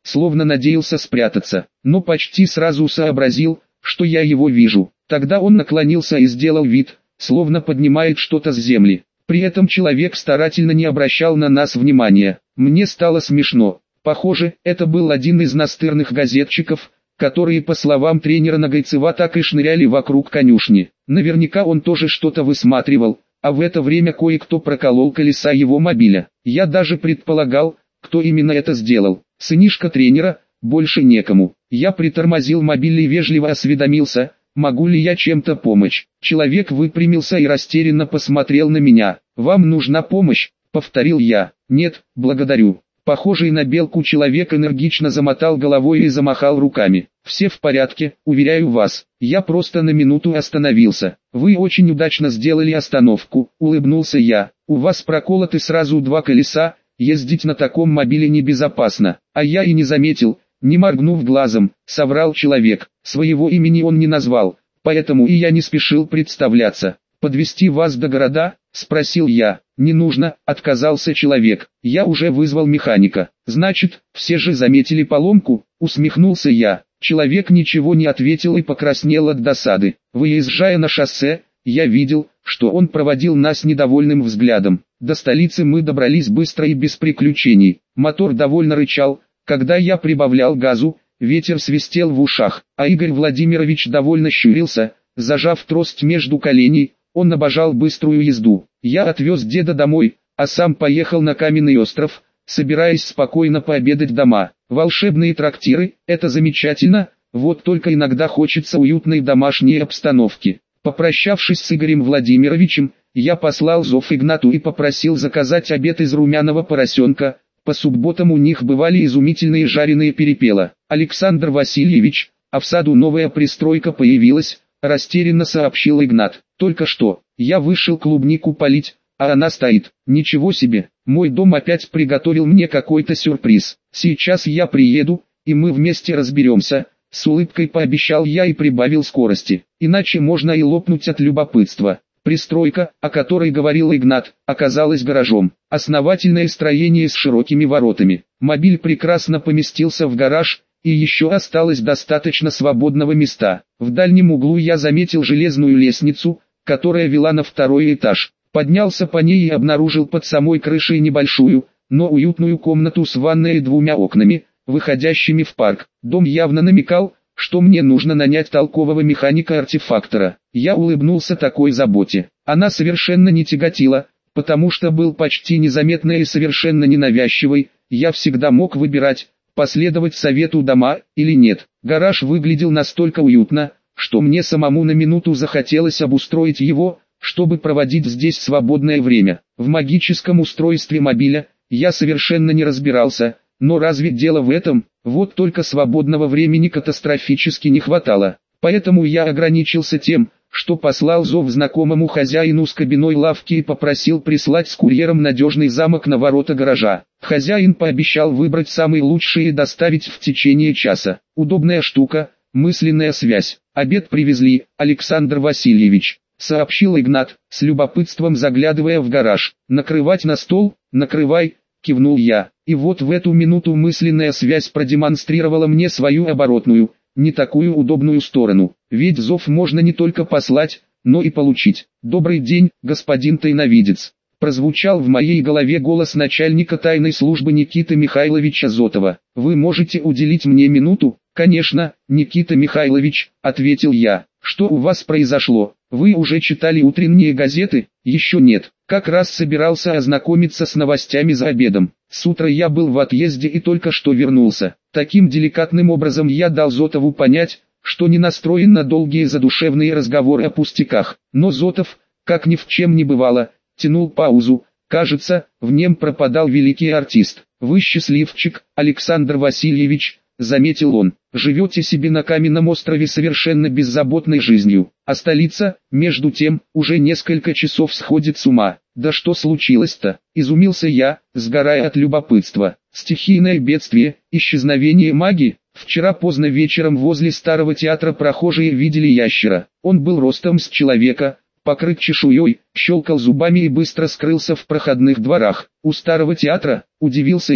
словно надеялся спрятаться, но почти сразу сообразил, что я его вижу. Тогда он наклонился и сделал вид, словно поднимает что-то с земли. При этом человек старательно не обращал на нас внимания. Мне стало смешно. Похоже, это был один из настырных газетчиков, которые, по словам тренера Нагайцева, так и шныряли вокруг конюшни. Наверняка он тоже что-то высматривал, а в это время кое-кто проколол колеса его мобиля. Я даже предполагал, кто именно это сделал. Сынишка тренера, больше некому. Я притормозил мобиль и вежливо осведомился, могу ли я чем-то помочь. Человек выпрямился и растерянно посмотрел на меня. «Вам нужна помощь?» — повторил я. «Нет, благодарю». Похожий на белку человек энергично замотал головой и замахал руками. «Все в порядке, уверяю вас, я просто на минуту остановился». «Вы очень удачно сделали остановку», — улыбнулся я. «У вас проколоты сразу 2 колеса, ездить на таком мобиле небезопасно». «А я и не заметил», — не моргнув глазом, соврал человек. Своего имени он не назвал, поэтому и я не спешил представляться. «Подвезти вас до города?» — спросил я. «Не нужно», — отказался человек. «Я уже вызвал механика». «Значит, все же заметили поломку?» — усмехнулся я. Человек ничего не ответил и покраснел от досады. Выезжая на шоссе, я видел, что он проводил нас недовольным взглядом. До столицы мы добрались быстро и без приключений. Мотор довольно рычал, когда я прибавлял газу, ветер свистел в ушах, а Игорь Владимирович довольно щурился, зажав трость между коленей. Он обожал быструю езду. Я отвез деда домой, а сам поехал на Каменный остров, собираясь спокойно пообедать дома. Волшебные трактиры – это замечательно, вот только иногда хочется уютной домашней обстановки. Попрощавшись с Игорем Владимировичем, я послал зов Игнату и попросил заказать обед из румяного поросенка. По субботам у них бывали изумительные жареные перепела. «Александр Васильевич, а в саду новая пристройка появилась», — растерянно сообщил Игнат. «Только что, я вышел клубнику полить, а она стоит. Ничего себе, мой дом опять приготовил мне какой-то сюрприз. Сейчас я приеду, и мы вместе разберемся», — с улыбкой пообещал я и прибавил скорости. Иначе можно и лопнуть от любопытства. Пристройка, о которой говорил Игнат, оказалась гаражом. Основательное строение с широкими воротами. Мобиль прекрасно поместился в гараж, и еще осталось достаточно свободного места. В дальнем углу я заметил железную лестницу, которая вела на 2-й этаж. Поднялся по ней и обнаружил под самой крышей небольшую, но уютную комнату с ванной и 2 окнами, выходящими в парк. Дом явно намекал, что мне нужно нанять толкового механика-артефактора. Я улыбнулся такой заботе. Она совершенно не тяготила, потому что был почти незаметной и совершенно ненавязчивой. Я всегда мог выбирать, последовать совету дома или нет. Гараж выглядел настолько уютно, что мне самому на минуту захотелось обустроить его, чтобы проводить здесь свободное время. В магическом устройстве мобиля я совершенно не разбирался, но разве дело в этом? Вот только свободного времени катастрофически не хватало. Поэтому я ограничился тем, что послал зов знакомому хозяину с кабиной лавки и попросил прислать с курьером надежный замок на ворота гаража. Хозяин пообещал выбрать самый лучший и доставить в течение часа. Удобная штука, мысленная связь. «Обед привезли, Александр Васильевич», — сообщил Игнат, с любопытством заглядывая в гараж. «Накрывать на стол?» «Накрывай», — кивнул я. И вот в эту минуту мысленная связь продемонстрировала мне свою оборотную, не такую удобную сторону. Ведь зов можно не только послать, но и получить. «Добрый день, господин тайновидец», — прозвучал в моей голове голос начальника тайной службы Никиты Михайловича Зотова. «Вы можете уделить мне минуту?» «Конечно, Никита Михайлович», — ответил я. «Что у вас произошло? Вы уже читали утренние газеты?» «Еще нет. Как раз собирался ознакомиться с новостями за обедом. С утра я был в отъезде и только что вернулся. Таким деликатным образом я дал Зотову понять, что не настроен на долгие задушевные разговоры о пустяках. Но Зотов, как ни в чем не бывало, тянул паузу. Кажется, в нем пропадал великий артист. «Вы счастливчик, Александр Васильевич», — заметил он. «Живете себе на Каменном острове совершенно беззаботной жизнью, а столица, между тем, уже несколько часов сходит с ума». «Да что случилось-то?» — изумился я, сгорая от любопытства. «Стихийное бедствие, исчезновение маги?» Вчера поздно вечером возле Старого театра прохожие видели ящера. Он был ростом с человека, покрыт чешуей, щелкал зубами и быстро скрылся в проходных дворах. «У Старого театра?» — удивился я.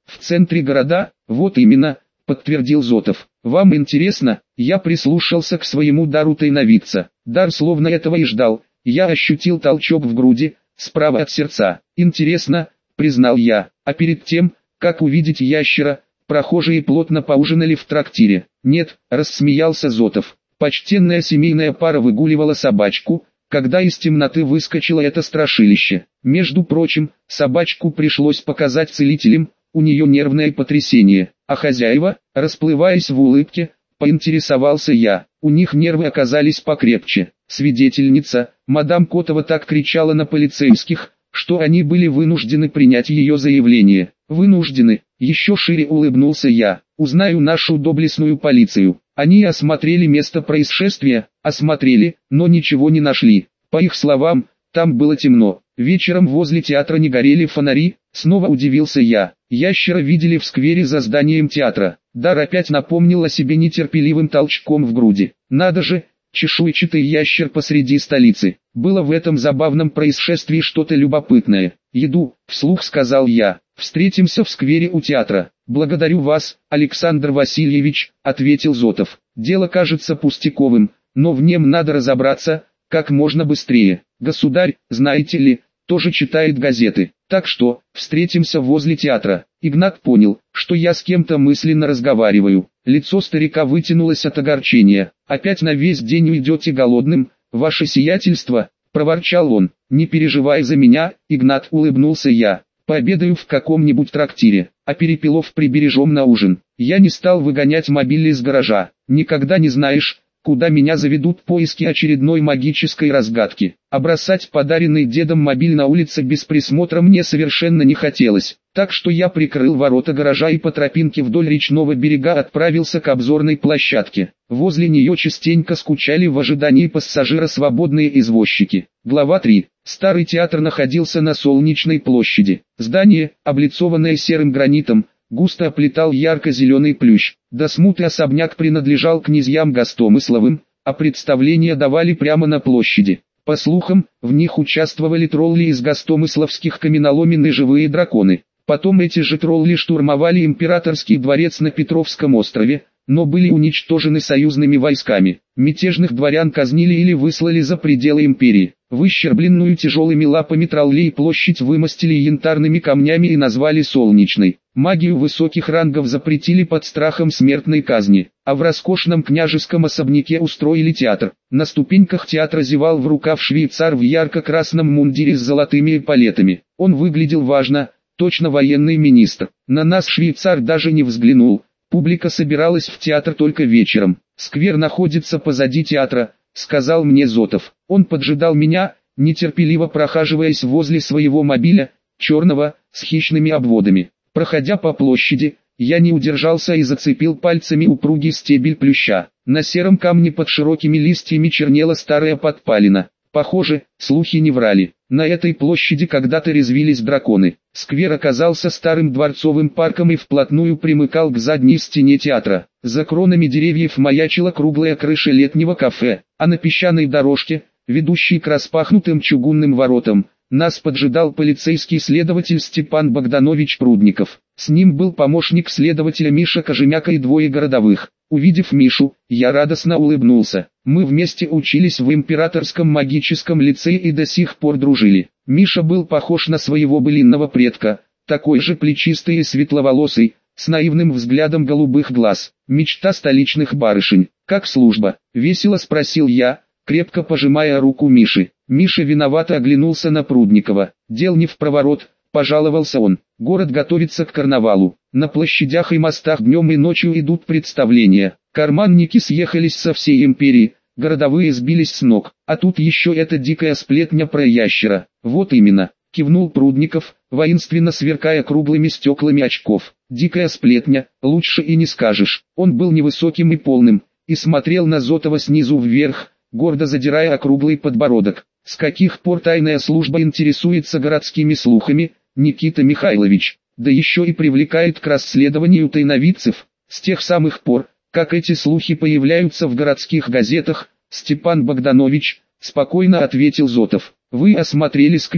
В центре города? Вот именно, подтвердил Зотов. Вам интересно? Я прислушался к своему дару тайновидца. Дар словно этого и ждал. Я ощутил толчок в груди, справа от сердца. Интересно, признал я. А перед тем, как увидеть ящера, прохожие плотно поужинали в трактире. Нет, рассмеялся Зотов. Почтенная семейная пара выгуливала собачку, когда из темноты выскочило это страшилище. Между прочим, собачку пришлось показать целителям, у нее нервное потрясение. А хозяева, расплываясь в улыбке, поинтересовался я. У них нервы оказались покрепче. Свидетельница, мадам Котова, так кричала на полицейских, что они были вынуждены принять ее заявление. Вынуждены, еще шире улыбнулся я. Узнаю нашу доблестную полицию. Они осмотрели место происшествия, осмотрели, но ничего не нашли. По их словам, там было темно. Вечером возле театра не горели фонари, снова удивился я. Ящера видели в сквере за зданием театра. Дар опять напомнил о себе нетерпеливым толчком в груди. Надо же, чешуйчатый ящер посреди столицы. Было в этом забавном происшествии что-то любопытное. «Еду», вслух сказал я. «Встретимся в сквере у театра». «Благодарю вас, Александр Васильевич», ответил Зотов. «Дело кажется пустяковым, но в нем надо разобраться, как можно быстрее. Государь, знаете ли, тоже читает газеты, так что, встретимся возле театра». Игнат понял, что я с кем-то мысленно разговариваю. Лицо старика вытянулось от огорчения. «Опять на весь день уйдете голодным, ваше сиятельство», проворчал он. «Не переживай за меня, Игнат», улыбнулся я. «Пообедаю в каком-нибудь трактире, а перепелов прибережем на ужин». Я не стал выгонять мобиль из гаража. Никогда не знаешь, куда меня заведут поиски очередной магической разгадки. А бросать подаренный дедом мобиль на улице без присмотра мне совершенно не хотелось. Так что я прикрыл ворота гаража и по тропинке вдоль речного берега отправился к обзорной площадке. Возле нее частенько скучали в ожидании пассажира свободные извозчики. Глава 3. Старый театр находился на Солнечной площади. Здание, облицованное серым гранитом, густо оплетал ярко-зеленый плющ. До смуты особняк принадлежал князьям Гостомысловым, а представления давали прямо на площади. По слухам, в них участвовали тролли из гостомысловских каменоломен и живые драконы. Потом эти же тролли штурмовали императорский дворец на Петровском острове, но были уничтожены союзными войсками. Мятежных дворян казнили или выслали за пределы империи. Выщербленную тяжелыми лапами троллей площадь вымостили янтарными камнями и назвали Солнечной. Магию высоких рангов запретили под страхом смертной казни, а в роскошном княжеском особняке устроили театр. На ступеньках театра зевал в рукав швейцар в ярко-красном мундире с золотыми эполетами. Он выглядел важно, точно военный министр. На нас швейцар даже не взглянул. Публика собиралась в театр только вечером. «Сквер находится позади театра», — сказал мне Зотов. Он поджидал меня, нетерпеливо прохаживаясь возле своего мобиля, черного, с хищными обводами. Проходя по площади, я не удержался и зацепил пальцами упругий стебель плюща. На сером камне под широкими листьями чернела старая подпалина. Похоже, слухи не врали. На этой площади когда-то резвились драконы. Сквер оказался старым дворцовым парком и вплотную примыкал к задней стене театра. За кронами деревьев маячила круглая крыша летнего кафе, а на песчаной дорожке, ведущей к распахнутым чугунным воротам, нас поджидал полицейский следователь Степан Богданович Прудников. С ним был помощник следователя Миша Кожемяка и двое городовых. Увидев Мишу, я радостно улыбнулся. Мы вместе учились в императорском магическом лицее и до сих пор дружили. Миша был похож на своего былинного предка, такой же плечистый и светловолосый, с наивным взглядом голубых глаз. Мечта столичных барышень. «Как служба?» — весело спросил я, крепко пожимая руку Миши. Миша виновато оглянулся на Прудникова. «Дел не впроворот», — пожаловался он. «Город готовится к карнавалу. На площадях и мостах днем и ночью идут представления. Карманники съехались со всей империи, городовые сбились с ног. А тут еще эта дикая сплетня про ящера». «Вот именно», — кивнул Прудников, воинственно сверкая круглыми стеклами очков. «Дикая сплетня, лучше и не скажешь». Он был невысоким и полным, и смотрел на Зотова снизу вверх, гордо задирая округлый подбородок. «С каких пор тайная служба интересуется городскими слухами, Никита Михайлович? Да еще и привлекает к расследованию тайновидцев. С тех самых пор, как эти слухи появляются в городских газетах, Степан Богданович», — спокойно ответил Зотов. «Вы осмотрели сквер?»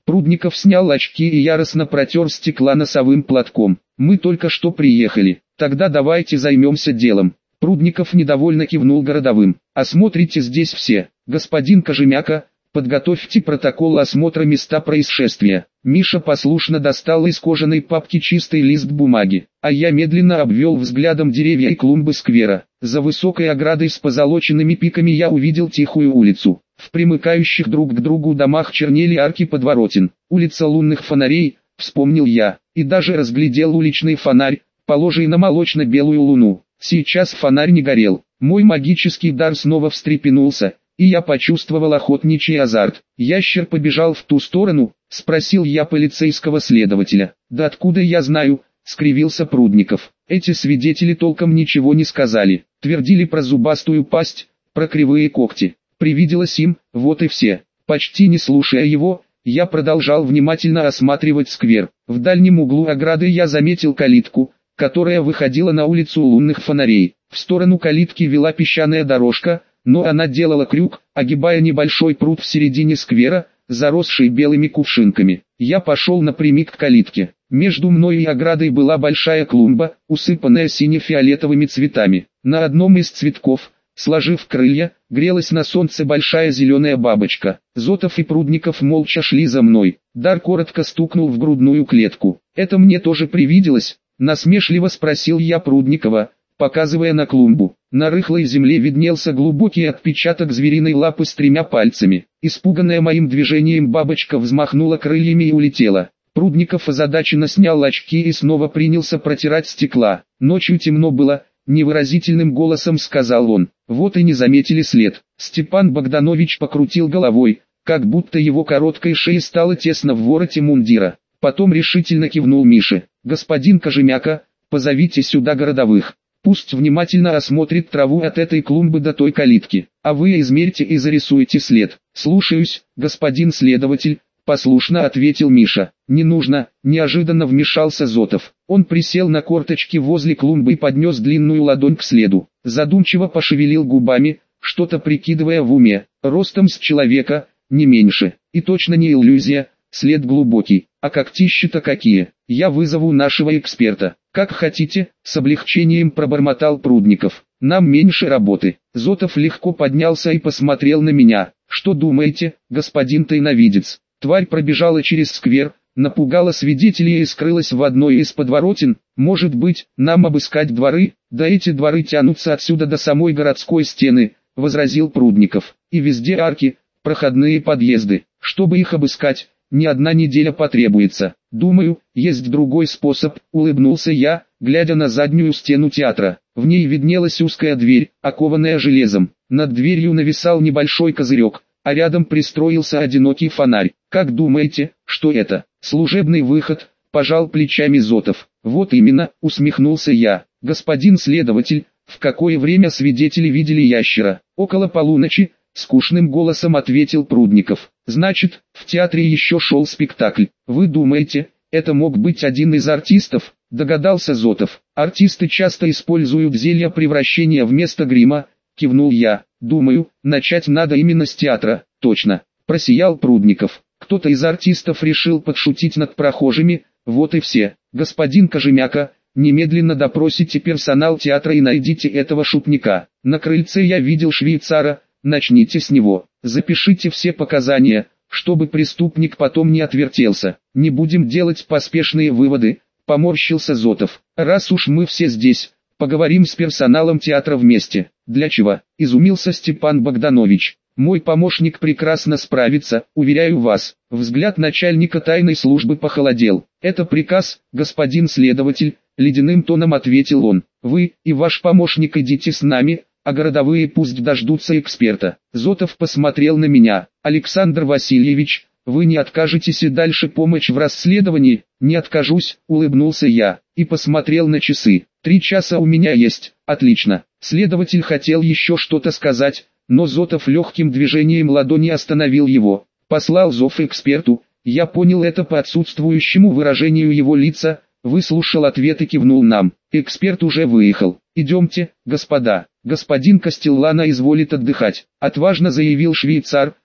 Прудников снял очки и яростно протер стекла носовым платком. «Мы только что приехали. Тогда давайте займемся делом». Прудников недовольно кивнул городовым. «Осмотрите здесь все. Господин Кожемяка, подготовьте протокол осмотра места происшествия». Миша послушно достал из кожаной папки чистый лист бумаги, а я медленно обвел взглядом деревья и клумбы сквера. За высокой оградой с позолоченными пиками я увидел тихую улицу. В примыкающих друг к другу домах чернели арки подворотен. «Улица лунных фонарей», вспомнил я, и даже разглядел уличный фонарь, положенный на молочно-белую луну. Сейчас фонарь не горел. Мой магический дар снова встрепенулся, и я почувствовал охотничий азарт. «Ящер побежал в ту сторону?» — спросил я полицейского следователя. «Да откуда я знаю?» — скривился Прудников. «Эти свидетели толком ничего не сказали. Твердили про зубастую пасть, про кривые когти. Привиделось им, вот и все». Почти не слушая его, я продолжал внимательно осматривать сквер. В дальнем углу ограды я заметил калитку, которая выходила на улицу лунных фонарей. В сторону калитки вела песчаная дорожка, но она делала крюк, огибая небольшой пруд в середине сквера, заросший белыми кувшинками. Я пошел напрямик к калитке. Между мной и оградой была большая клумба, усыпанная сине-фиолетовыми цветами. На одном из цветков, сложив крылья, грелась на солнце большая зеленая бабочка. Зотов и Прудников молча шли за мной. Дар коротко стукнул в грудную клетку. «Это мне тоже привиделось?» — насмешливо спросил я Прудникова, показывая на клумбу. На рыхлой земле виднелся глубокий отпечаток звериной лапы с 3 пальцами. Испуганная моим движением бабочка взмахнула крыльями и улетела. Прудников озадаченно снял очки и снова принялся протирать стекла. «Ночью темно было», — невыразительным голосом сказал он. «Вот и не заметили след». Степан Богданович покрутил головой, как будто его короткой шее стало тесно в вороте мундира. Потом решительно кивнул Мише. «Господин Кожемяка, позовите сюда городовых. Пусть внимательно осмотрит траву от этой клумбы до той калитки, а вы измерьте и зарисуйте след». «Слушаюсь, господин следователь», — послушно ответил Миша. «Не нужно», — неожиданно вмешался Зотов. Он присел на корточки возле клумбы и поднес длинную ладонь к следу. Задумчиво пошевелил губами, что-то прикидывая в уме. «Ростом с человека, не меньше. И точно не иллюзия, след глубокий. А когтища-то какие? Я вызову нашего эксперта». «Как хотите», — с облегчением пробормотал Прудников. «Нам меньше работы». Зотов легко поднялся и посмотрел на меня. «Что думаете, господин тайновидец?» Тварь пробежала через сквер, напугала свидетелей и скрылась в одной из подворотен. «Может быть, нам обыскать дворы?» «Да эти дворы тянутся отсюда до самой городской стены», — возразил Прудников. «И везде арки, проходные подъезды. Чтобы их обыскать, не одна неделя потребуется. Думаю, есть другой способ», — улыбнулся я, глядя на заднюю стену театра. В ней виднелась узкая дверь, окованная железом. Над дверью нависал небольшой козырек, а рядом пристроился одинокий фонарь. «Как думаете, что это?» «Служебный выход», — пожал плечами Зотов. «Вот именно», — усмехнулся я. «Господин следователь, в какое время свидетели видели ящера?» «Около полуночи», — скучным голосом ответил Прудников. «Значит, в театре еще шел спектакль. Вы думаете, это мог быть один из артистов?» — догадался Зотов. «Артисты часто используют зелья превращения вместо грима», — кивнул я. «Думаю, начать надо именно с театра». «Точно», — просиял Прудников. «Кто-то из артистов решил подшутить над прохожими, вот и все. Господин Кожемяка, немедленно допросите персонал театра и найдите этого шутника. На крыльце я видел швейцара, начните с него. Запишите все показания, чтобы преступник потом не отвертелся. Не будем делать поспешные выводы», — поморщился Зотов. «Раз уж мы все здесь, поговорим с персоналом театра вместе». «Для чего?» — изумился Степан Богданович. «Мой помощник прекрасно справится, уверяю вас». Взгляд начальника тайной службы похолодел. «Это приказ, господин следователь», — ледяным тоном ответил он. «Вы и ваш помощник идите с нами, а городовые пусть дождутся эксперта». Зотов посмотрел на меня. «Александр Васильевич, вы не откажетесь и дальше помочь в расследовании?» «Не откажусь», — улыбнулся я, и посмотрел на часы. 3 часа у меня есть, отлично». Следователь хотел еще что-то сказать, но Зотов легким движением ладони остановил его. Послал зов эксперту, я понял это по отсутствующему выражению его лица, выслушал ответ и кивнул нам. Эксперт уже выехал. «Идемте, господа, господин Кастеллано изволит отдыхать», — отважно заявил швейцар,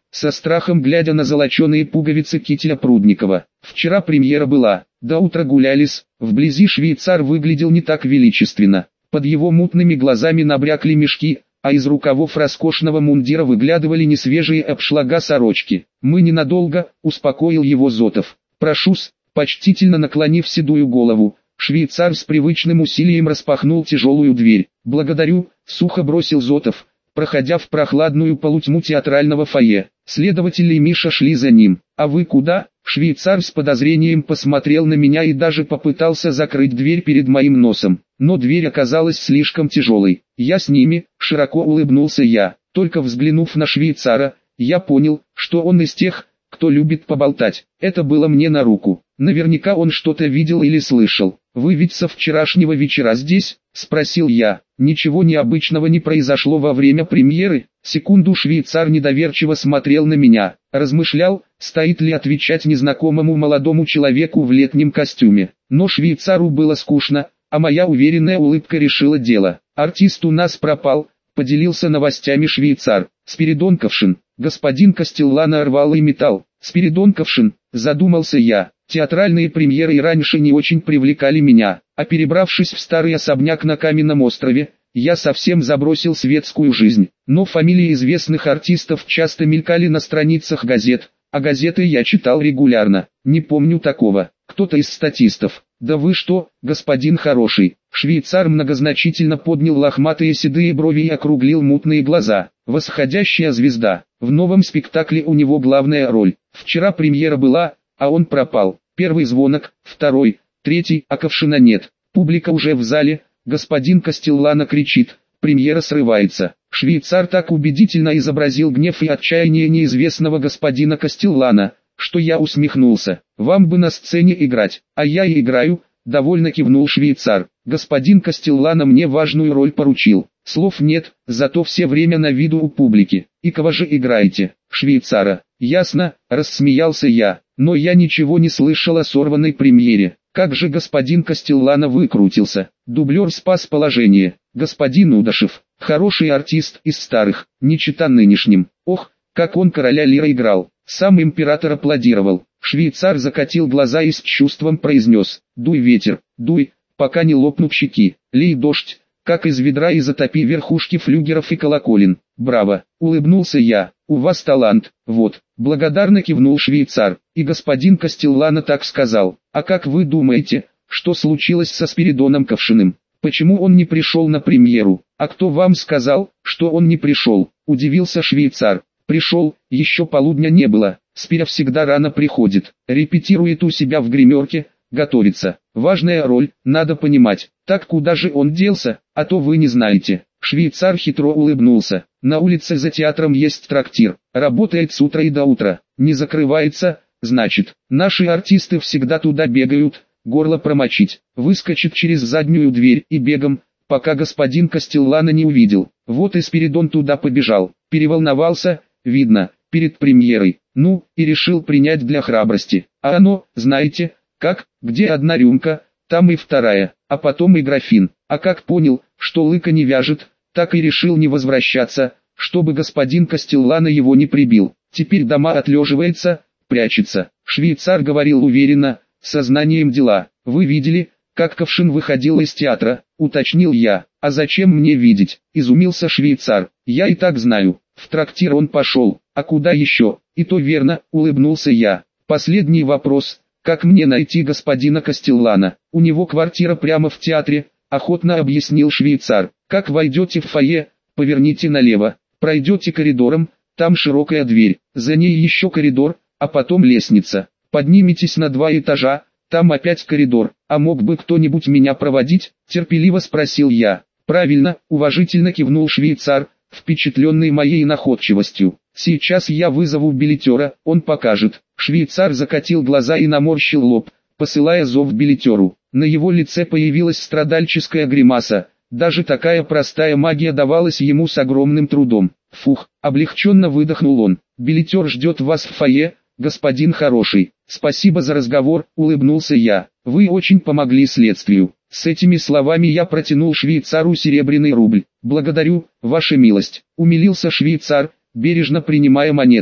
со страхом глядя на золоченые пуговицы кителя Прудникова. Вчера премьера была, до утра гулялись, вблизи швейцар выглядел не так величественно. Под его мутными глазами набрякли мешки, а из рукавов роскошного мундира выглядывали несвежие обшлага сорочки. «Мы ненадолго», — успокоил его Зотов. «Прошу-с», почтительно наклонив седую голову, швейцар с привычным усилием распахнул тяжелую дверь. «Благодарю», — сухо бросил Зотов, проходя в прохладную полутьму театрального фойе. Следователь и Миша шли за ним. «А вы куда?» Швейцар с подозрением посмотрел на меня и даже попытался закрыть дверь перед моим носом. Но дверь оказалась слишком тяжелой. «Я с ними», — широко улыбнулся я. Только взглянув на швейцара, я понял, что он из тех, кто любит поболтать. Это было мне на руку. Наверняка он что-то видел или слышал. «Вы ведь со вчерашнего вечера здесь?» — спросил я. «Ничего необычного не произошло во время премьеры?» Секунду швейцар недоверчиво смотрел на меня, размышлял, стоит ли отвечать незнакомому молодому человеку в летнем костюме. Но швейцару было скучно, а моя уверенная улыбка решила дело. «Артист у нас пропал», — поделился новостями швейцар. «Спиридон Ковшин». Господин Кастеллано рвал и металл. «Спиридон Ковшин», — задумался я. Театральные премьеры и раньше не очень привлекали меня, а перебравшись в старый особняк на Каменном острове, я совсем забросил светскую жизнь. Но фамилии известных артистов часто мелькали на страницах газет, а газеты я читал регулярно. Не помню такого. Кто-то из статистов. «Да вы что, господин хороший!» Швейцар многозначительно поднял лохматые седые брови и округлил мутные глаза. «Восходящая звезда. В новом спектакле у него главная роль. Вчера премьера была, а он пропал. Первый звонок, второй, третий, а Ковшина нет. Публика уже в зале, господин Кастеллано кричит, премьера срывается». Швейцар так убедительно изобразил гнев и отчаяние неизвестного господина Кастеллано, что я усмехнулся. «Вам бы на сцене играть, а я и играю», — довольно кивнул швейцар. «Господин Кастеллано мне важную роль поручил. Слов нет, зато все время на виду у публики. И кого же играете?» «Швейцара». «Ясно», — рассмеялся я, но я ничего не слышал о сорванной премьере. Как же господин Кастеллано выкрутился. Дублер спас положение. Господин Удашев, хороший артист из старых, не чета нынешним. Ох, как он короля Лира играл. Сам император аплодировал. Швейцар закатил глаза и с чувством произнес: «Дуй, ветер, дуй, пока не лопнут щеки. Лей дождь, как из ведра, и затопи верхушки флюгеров и колоколен». «Браво!» — улыбнулся я. «У вас талант». «Вот», — благодарно кивнул швейцар. «И господин Кастеллано так сказал. А как вы думаете, что случилось со Спиридоном Ковшиным? Почему он не пришел на премьеру?» «А кто вам сказал, что он не пришел?» — удивился швейцар. «Пришел, еще полудня не было. Спиря всегда рано приходит, репетирует у себя в гримерке, готовится. Важная роль, надо понимать. Так куда же он делся, а то вы не знаете». Швейцар хитро улыбнулся. «На улице за театром есть трактир, работает с утра и до утра, не закрывается, значит, наши артисты всегда туда бегают, горло промочить. Выскочит через заднюю дверь и бегом, пока господин Кастеллано не увидел. Вот и Спиридон туда побежал, переволновался, видно, перед премьерой, ну, и решил принять для храбрости. А оно, знаете, как, где одна рюмка, там и вторая, а потом и графин. А как понял, что лыка не вяжет, так и решил не возвращаться, чтобы господин Кастеллано его не прибил. Теперь дома отлеживается, прячется». Швейцар говорил уверенно, сознанием дела. «Вы видели, как Ковшин выходил из театра?» — уточнил я. «А зачем мне видеть?» — изумился швейцар. «Я и так знаю. В трактир он пошел, а куда еще?» «И то верно», — улыбнулся я. «Последний вопрос. Как мне найти господина Кастеллано? У него квартира прямо в театре», — охотно объяснил швейцар. «Как войдете в фойе, поверните налево, пройдете коридором, там широкая дверь, за ней еще коридор, а потом лестница. Подниметесь на 2 этажа, там опять коридор. А мог бы кто-нибудь меня проводить?» — терпеливо спросил я. «Правильно», — уважительно кивнул швейцар, впечатленный моей находчивостью. «Сейчас я вызову билетера, он покажет». Швейцар закатил глаза и наморщил лоб, посылая зов билетеру. На его лице появилась страдальческая гримаса. Даже такая простая магия давалась ему с огромным трудом. «Фух», — облегченно выдохнул он. «Билетер ждет вас в фойе, господин хороший». «Спасибо за разговор», — улыбнулся я. «Вы очень помогли следствию». С этими словами я протянул швейцару серебряный рубль. «Благодарю, ваша милость», — умилился швейцар, бережно принимая монету.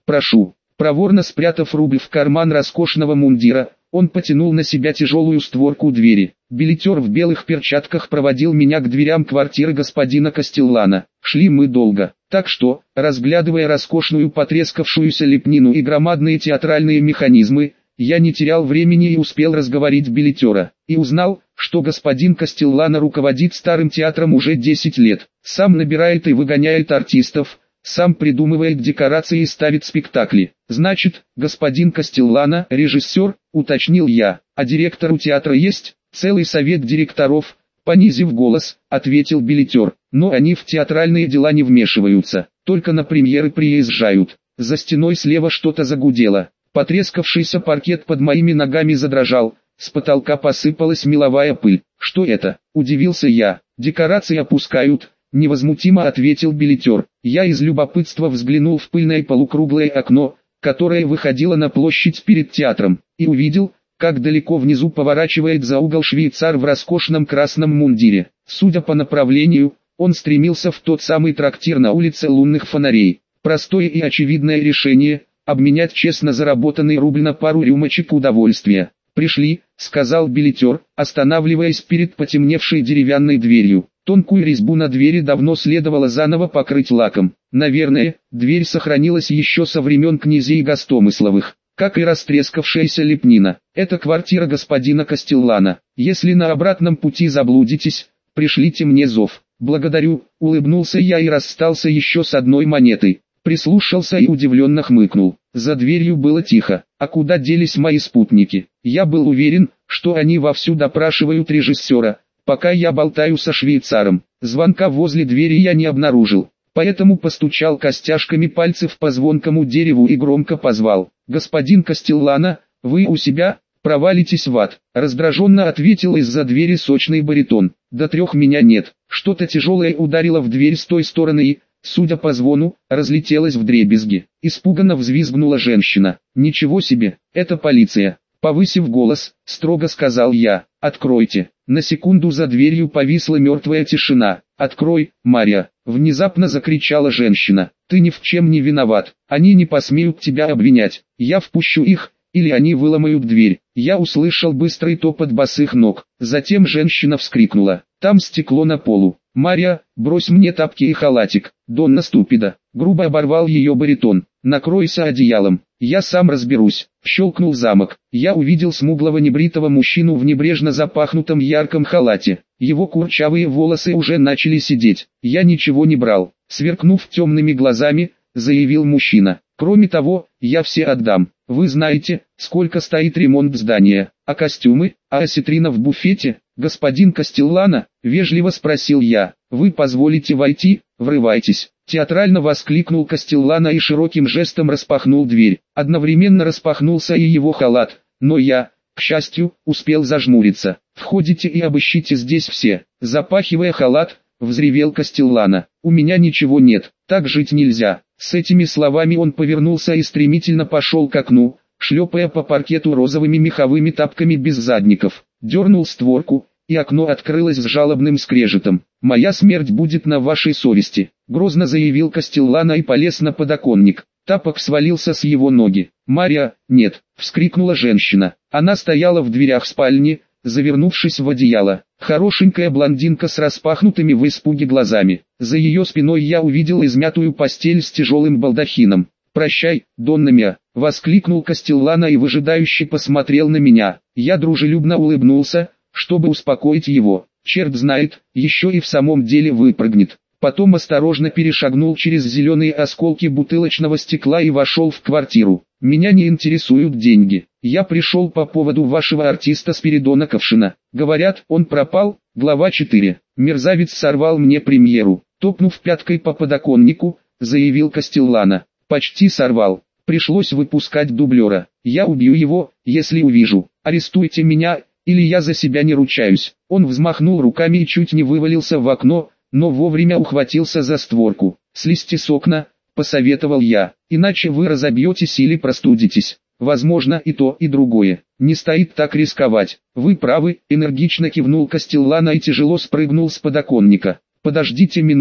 прошу». Проворно спрятав рубль в карман роскошного мундира, он потянул на себя тяжелую створку двери. Билетер в белых перчатках проводил меня к дверям квартиры господина Кастеллана. Шли мы долго, так что, разглядывая роскошную потрескавшуюся лепнину и громадные театральные механизмы, я не терял времени и успел разговорить билетера. И узнал, что господин Кастеллана руководит старым театром уже 10 лет. Сам набирает и выгоняет артистов, сам придумывает декорации и ставит спектакли. Значит, господин Кастеллана – режиссер, уточнил я, а директор у театра есть? Целый совет директоров, понизив голос, ответил билетер. Но они в театральные дела не вмешиваются, только на премьеры приезжают. За стеной слева что-то загудело. Потрескавшийся паркет под моими ногами задрожал, с потолка посыпалась меловая пыль. «Что это?» – удивился я. «Декорации опускают», – невозмутимо ответил билетер. Я из любопытства взглянул в пыльное полукруглое окно, которое выходило на площадь перед театром, и увидел, как далеко внизу поворачивает за угол швейцар в роскошном красном мундире. Судя по направлению, он стремился в тот самый трактир на улице Лунных фонарей. Простое и очевидное решение – обменять честно заработанный рубль на пару рюмочек удовольствия. «Пришли», — сказал билетер, останавливаясь перед потемневшей деревянной дверью. Тонкую резьбу на двери давно следовало заново покрыть лаком. Наверное, дверь сохранилась еще со времен князей Гостомысловых, как и растрескавшаяся лепнина. Это квартира господина Кастеллана. Если на обратном пути заблудитесь, пришлите мне зов. «Благодарю», — улыбнулся я и расстался еще с одной монетой. Прислушался и удивленно хмыкнул. За дверью было тихо. А куда делись мои спутники? Я был уверен, что они вовсю допрашивают режиссера, пока я болтаю со швейцаром. Звонка возле двери я не обнаружил, поэтому постучал костяшками пальцев по звонкому дереву и громко позвал. «Господин Кастеллана, вы у себя? Провалитесь в ад», — раздраженно ответил из-за двери сочный баритон. «До 3 меня нет». Что-то тяжелое ударило в дверь с той стороны и, судя по звону, разлетелась вдребезги. Испуганно взвизгнула женщина. «Ничего себе, это полиция!» Повысив голос, строго сказал я. «Откройте». На секунду за дверью повисла мертвая тишина. «Открой, Марья!» Внезапно закричала женщина. «Ты ни в чем не виноват. Они не посмеют тебя обвинять. Я впущу их, или они выломают дверь». Я услышал быстрый топот босых ног. Затем женщина вскрикнула. «Там стекло на полу. Марья, брось мне тапки и халатик». «Донна ступида», грубо оборвал ее баритон. «Накройся одеялом, я сам разберусь». Щелкнул замок. Я увидел смуглого небритого мужчину в небрежно запахнутом ярком халате. Его курчавые волосы уже начали сидеть. «Я ничего не брал», сверкнув темными глазами, заявил мужчина. «Кроме того, я все отдам. Вы знаете, сколько стоит ремонт здания, а костюмы, а осетрина в буфете?» «Господин Кастеллана», вежливо спросил я, «вы позволите войти?» «Врывайтесь», театрально воскликнул Кастеллана и широким жестом распахнул дверь. Одновременно распахнулся и его халат, но я, к счастью, успел зажмуриться. «Входите и обыщите здесь все», запахивая халат, взревел Кастеллана. «У меня ничего нет, так жить нельзя». С этими словами он повернулся и стремительно пошел к окну, шлепая по паркету розовыми меховыми тапками без задников. Дернул створку, и окно открылось с жалобным скрежетом. «Моя смерть будет на вашей совести», — грозно заявил Кастеллана и полез на подоконник. Тапок свалился с его ноги. «Марья, нет!» — вскрикнула женщина. Она стояла в дверях спальни, завернувшись в одеяло. Хорошенькая блондинка с распахнутыми в испуге глазами. За ее спиной я увидел измятую постель с тяжелым балдахином. «Прощай, Донна Мия!» — воскликнул Кастеллана и выжидающе посмотрел на меня. Я дружелюбно улыбнулся, чтобы успокоить его. Черт знает, еще и в самом деле выпрыгнет. Потом осторожно перешагнул через зеленые осколки бутылочного стекла и вошел в квартиру. «Меня не интересуют деньги. Я пришел по поводу вашего артиста Спиридона Ковшина. Говорят, он пропал». Глава 4. «Мерзавец сорвал мне премьеру», топнув пяткой по подоконнику, заявил Кастеллана. «Почти сорвал. Пришлось выпускать дублера. Я убью его, если увижу. Арестуйте меня, или я за себя не ручаюсь». Он взмахнул руками и чуть не вывалился в окно, но вовремя ухватился за створку. «Слезьте с окна», — посоветовал я, — «иначе вы разобьетесь или простудитесь. Возможно и то, и другое. Не стоит так рисковать». «Вы правы», — энергично кивнул Кастеллана и тяжело спрыгнул с подоконника. «Подождите минуту»,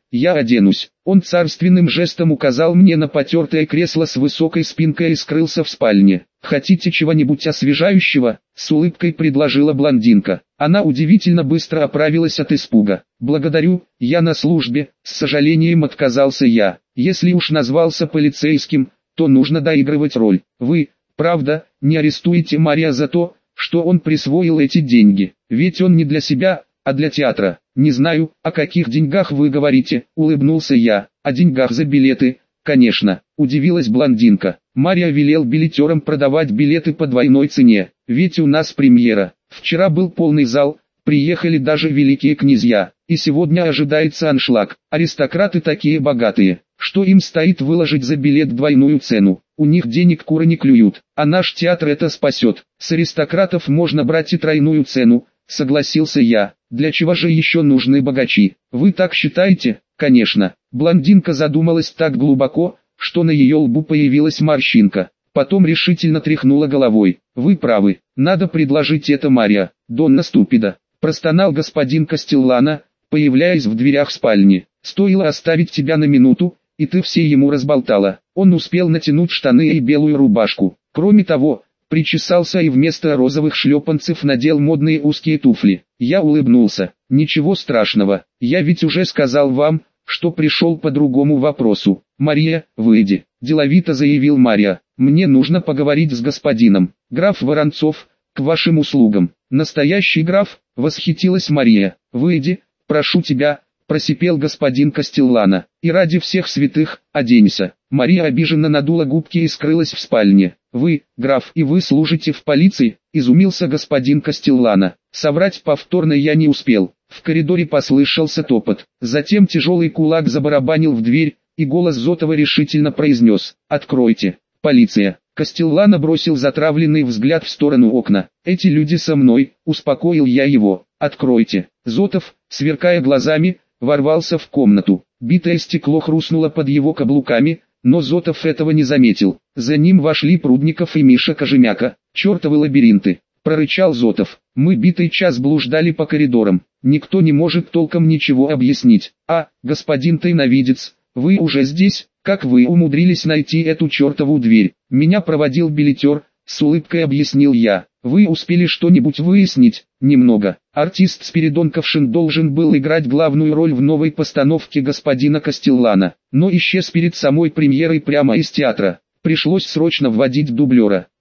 я оденусь. Он царственным жестом указал мне на потертое кресло с высокой спинкой и скрылся в спальне. «Хотите чего-нибудь освежающего?» — с улыбкой предложила блондинка. Она удивительно быстро оправилась от испуга. «Благодарю, я на службе», — с сожалением отказался я. «Если уж назвался полицейским, то нужно доигрывать роль. Вы, правда, не арестуете Мария за то, что он присвоил эти деньги? Ведь он не для себя, а для театра». «Не знаю, о каких деньгах вы говорите», — улыбнулся я. «О деньгах за билеты, конечно», — удивилась блондинка. «Мария велел билетерам продавать билеты по двойной цене, ведь у нас премьера. Вчера был полный зал, приехали даже великие князья, и сегодня ожидается аншлаг. Аристократы такие богатые, что им стоит выложить за билет двойную цену. У них денег куры не клюют, а наш театр это спасет. С аристократов можно брать и тройную цену», — согласился я. «Для чего же еще нужны богачи? Вы так считаете?» «Конечно». Блондинка задумалась так глубоко, что на ее лбу появилась морщинка. Потом решительно тряхнула головой. «Вы правы, надо предложить это Мария, Донна Ступида», — простонал господин Кастеллано, появляясь в дверях спальни. «Стоило оставить тебя на минуту, и ты все ему разболтала». Он успел натянуть штаны и белую рубашку. Кроме того, причесался и вместо розовых шлепанцев надел модные узкие туфли. Я улыбнулся. «Ничего страшного, я ведь уже сказал вам, что пришел по другому вопросу». «Мария, выйди», — деловито заявил Мария. «Мне нужно поговорить с господином. Граф Воронцов, к вашим услугам». «Настоящий граф», — восхитилась Мария. «Выйди, прошу тебя», — просипел господин Кастеллано. «И ради всех святых, оденься». Мария обиженно надула губки и скрылась в спальне. «Вы, граф, и вы служите в полиции?» — изумился господин Кастеллано. Соврать повторно я не успел. В коридоре послышался топот. Затем тяжелый кулак забарабанил в дверь, и голос Зотова решительно произнес: «Откройте, полиция». Кастеллано бросил затравленный взгляд в сторону окна. «Эти люди со мной», — успокоил я его. «Откройте». Зотов, сверкая глазами, ворвался в комнату. Битое стекло хрустнуло под его каблуками, но Зотов этого не заметил. За ним вошли Прудников и Миша Кожемяка. «Чертовы лабиринты», — прорычал Зотов. «Мы битый час блуждали по коридорам. Никто не может толком ничего объяснить. А, господин тайновидец, вы уже здесь? Как вы умудрились найти эту чертову дверь?» «Меня проводил билетер», — с улыбкой объяснил я. «Вы успели что-нибудь выяснить?» «Немного. Артист Спиридон Ковшин должен был играть главную роль в новой постановке господина Кастеллано, но исчез перед самой премьерой прямо из театра. Пришлось срочно вводить дублера.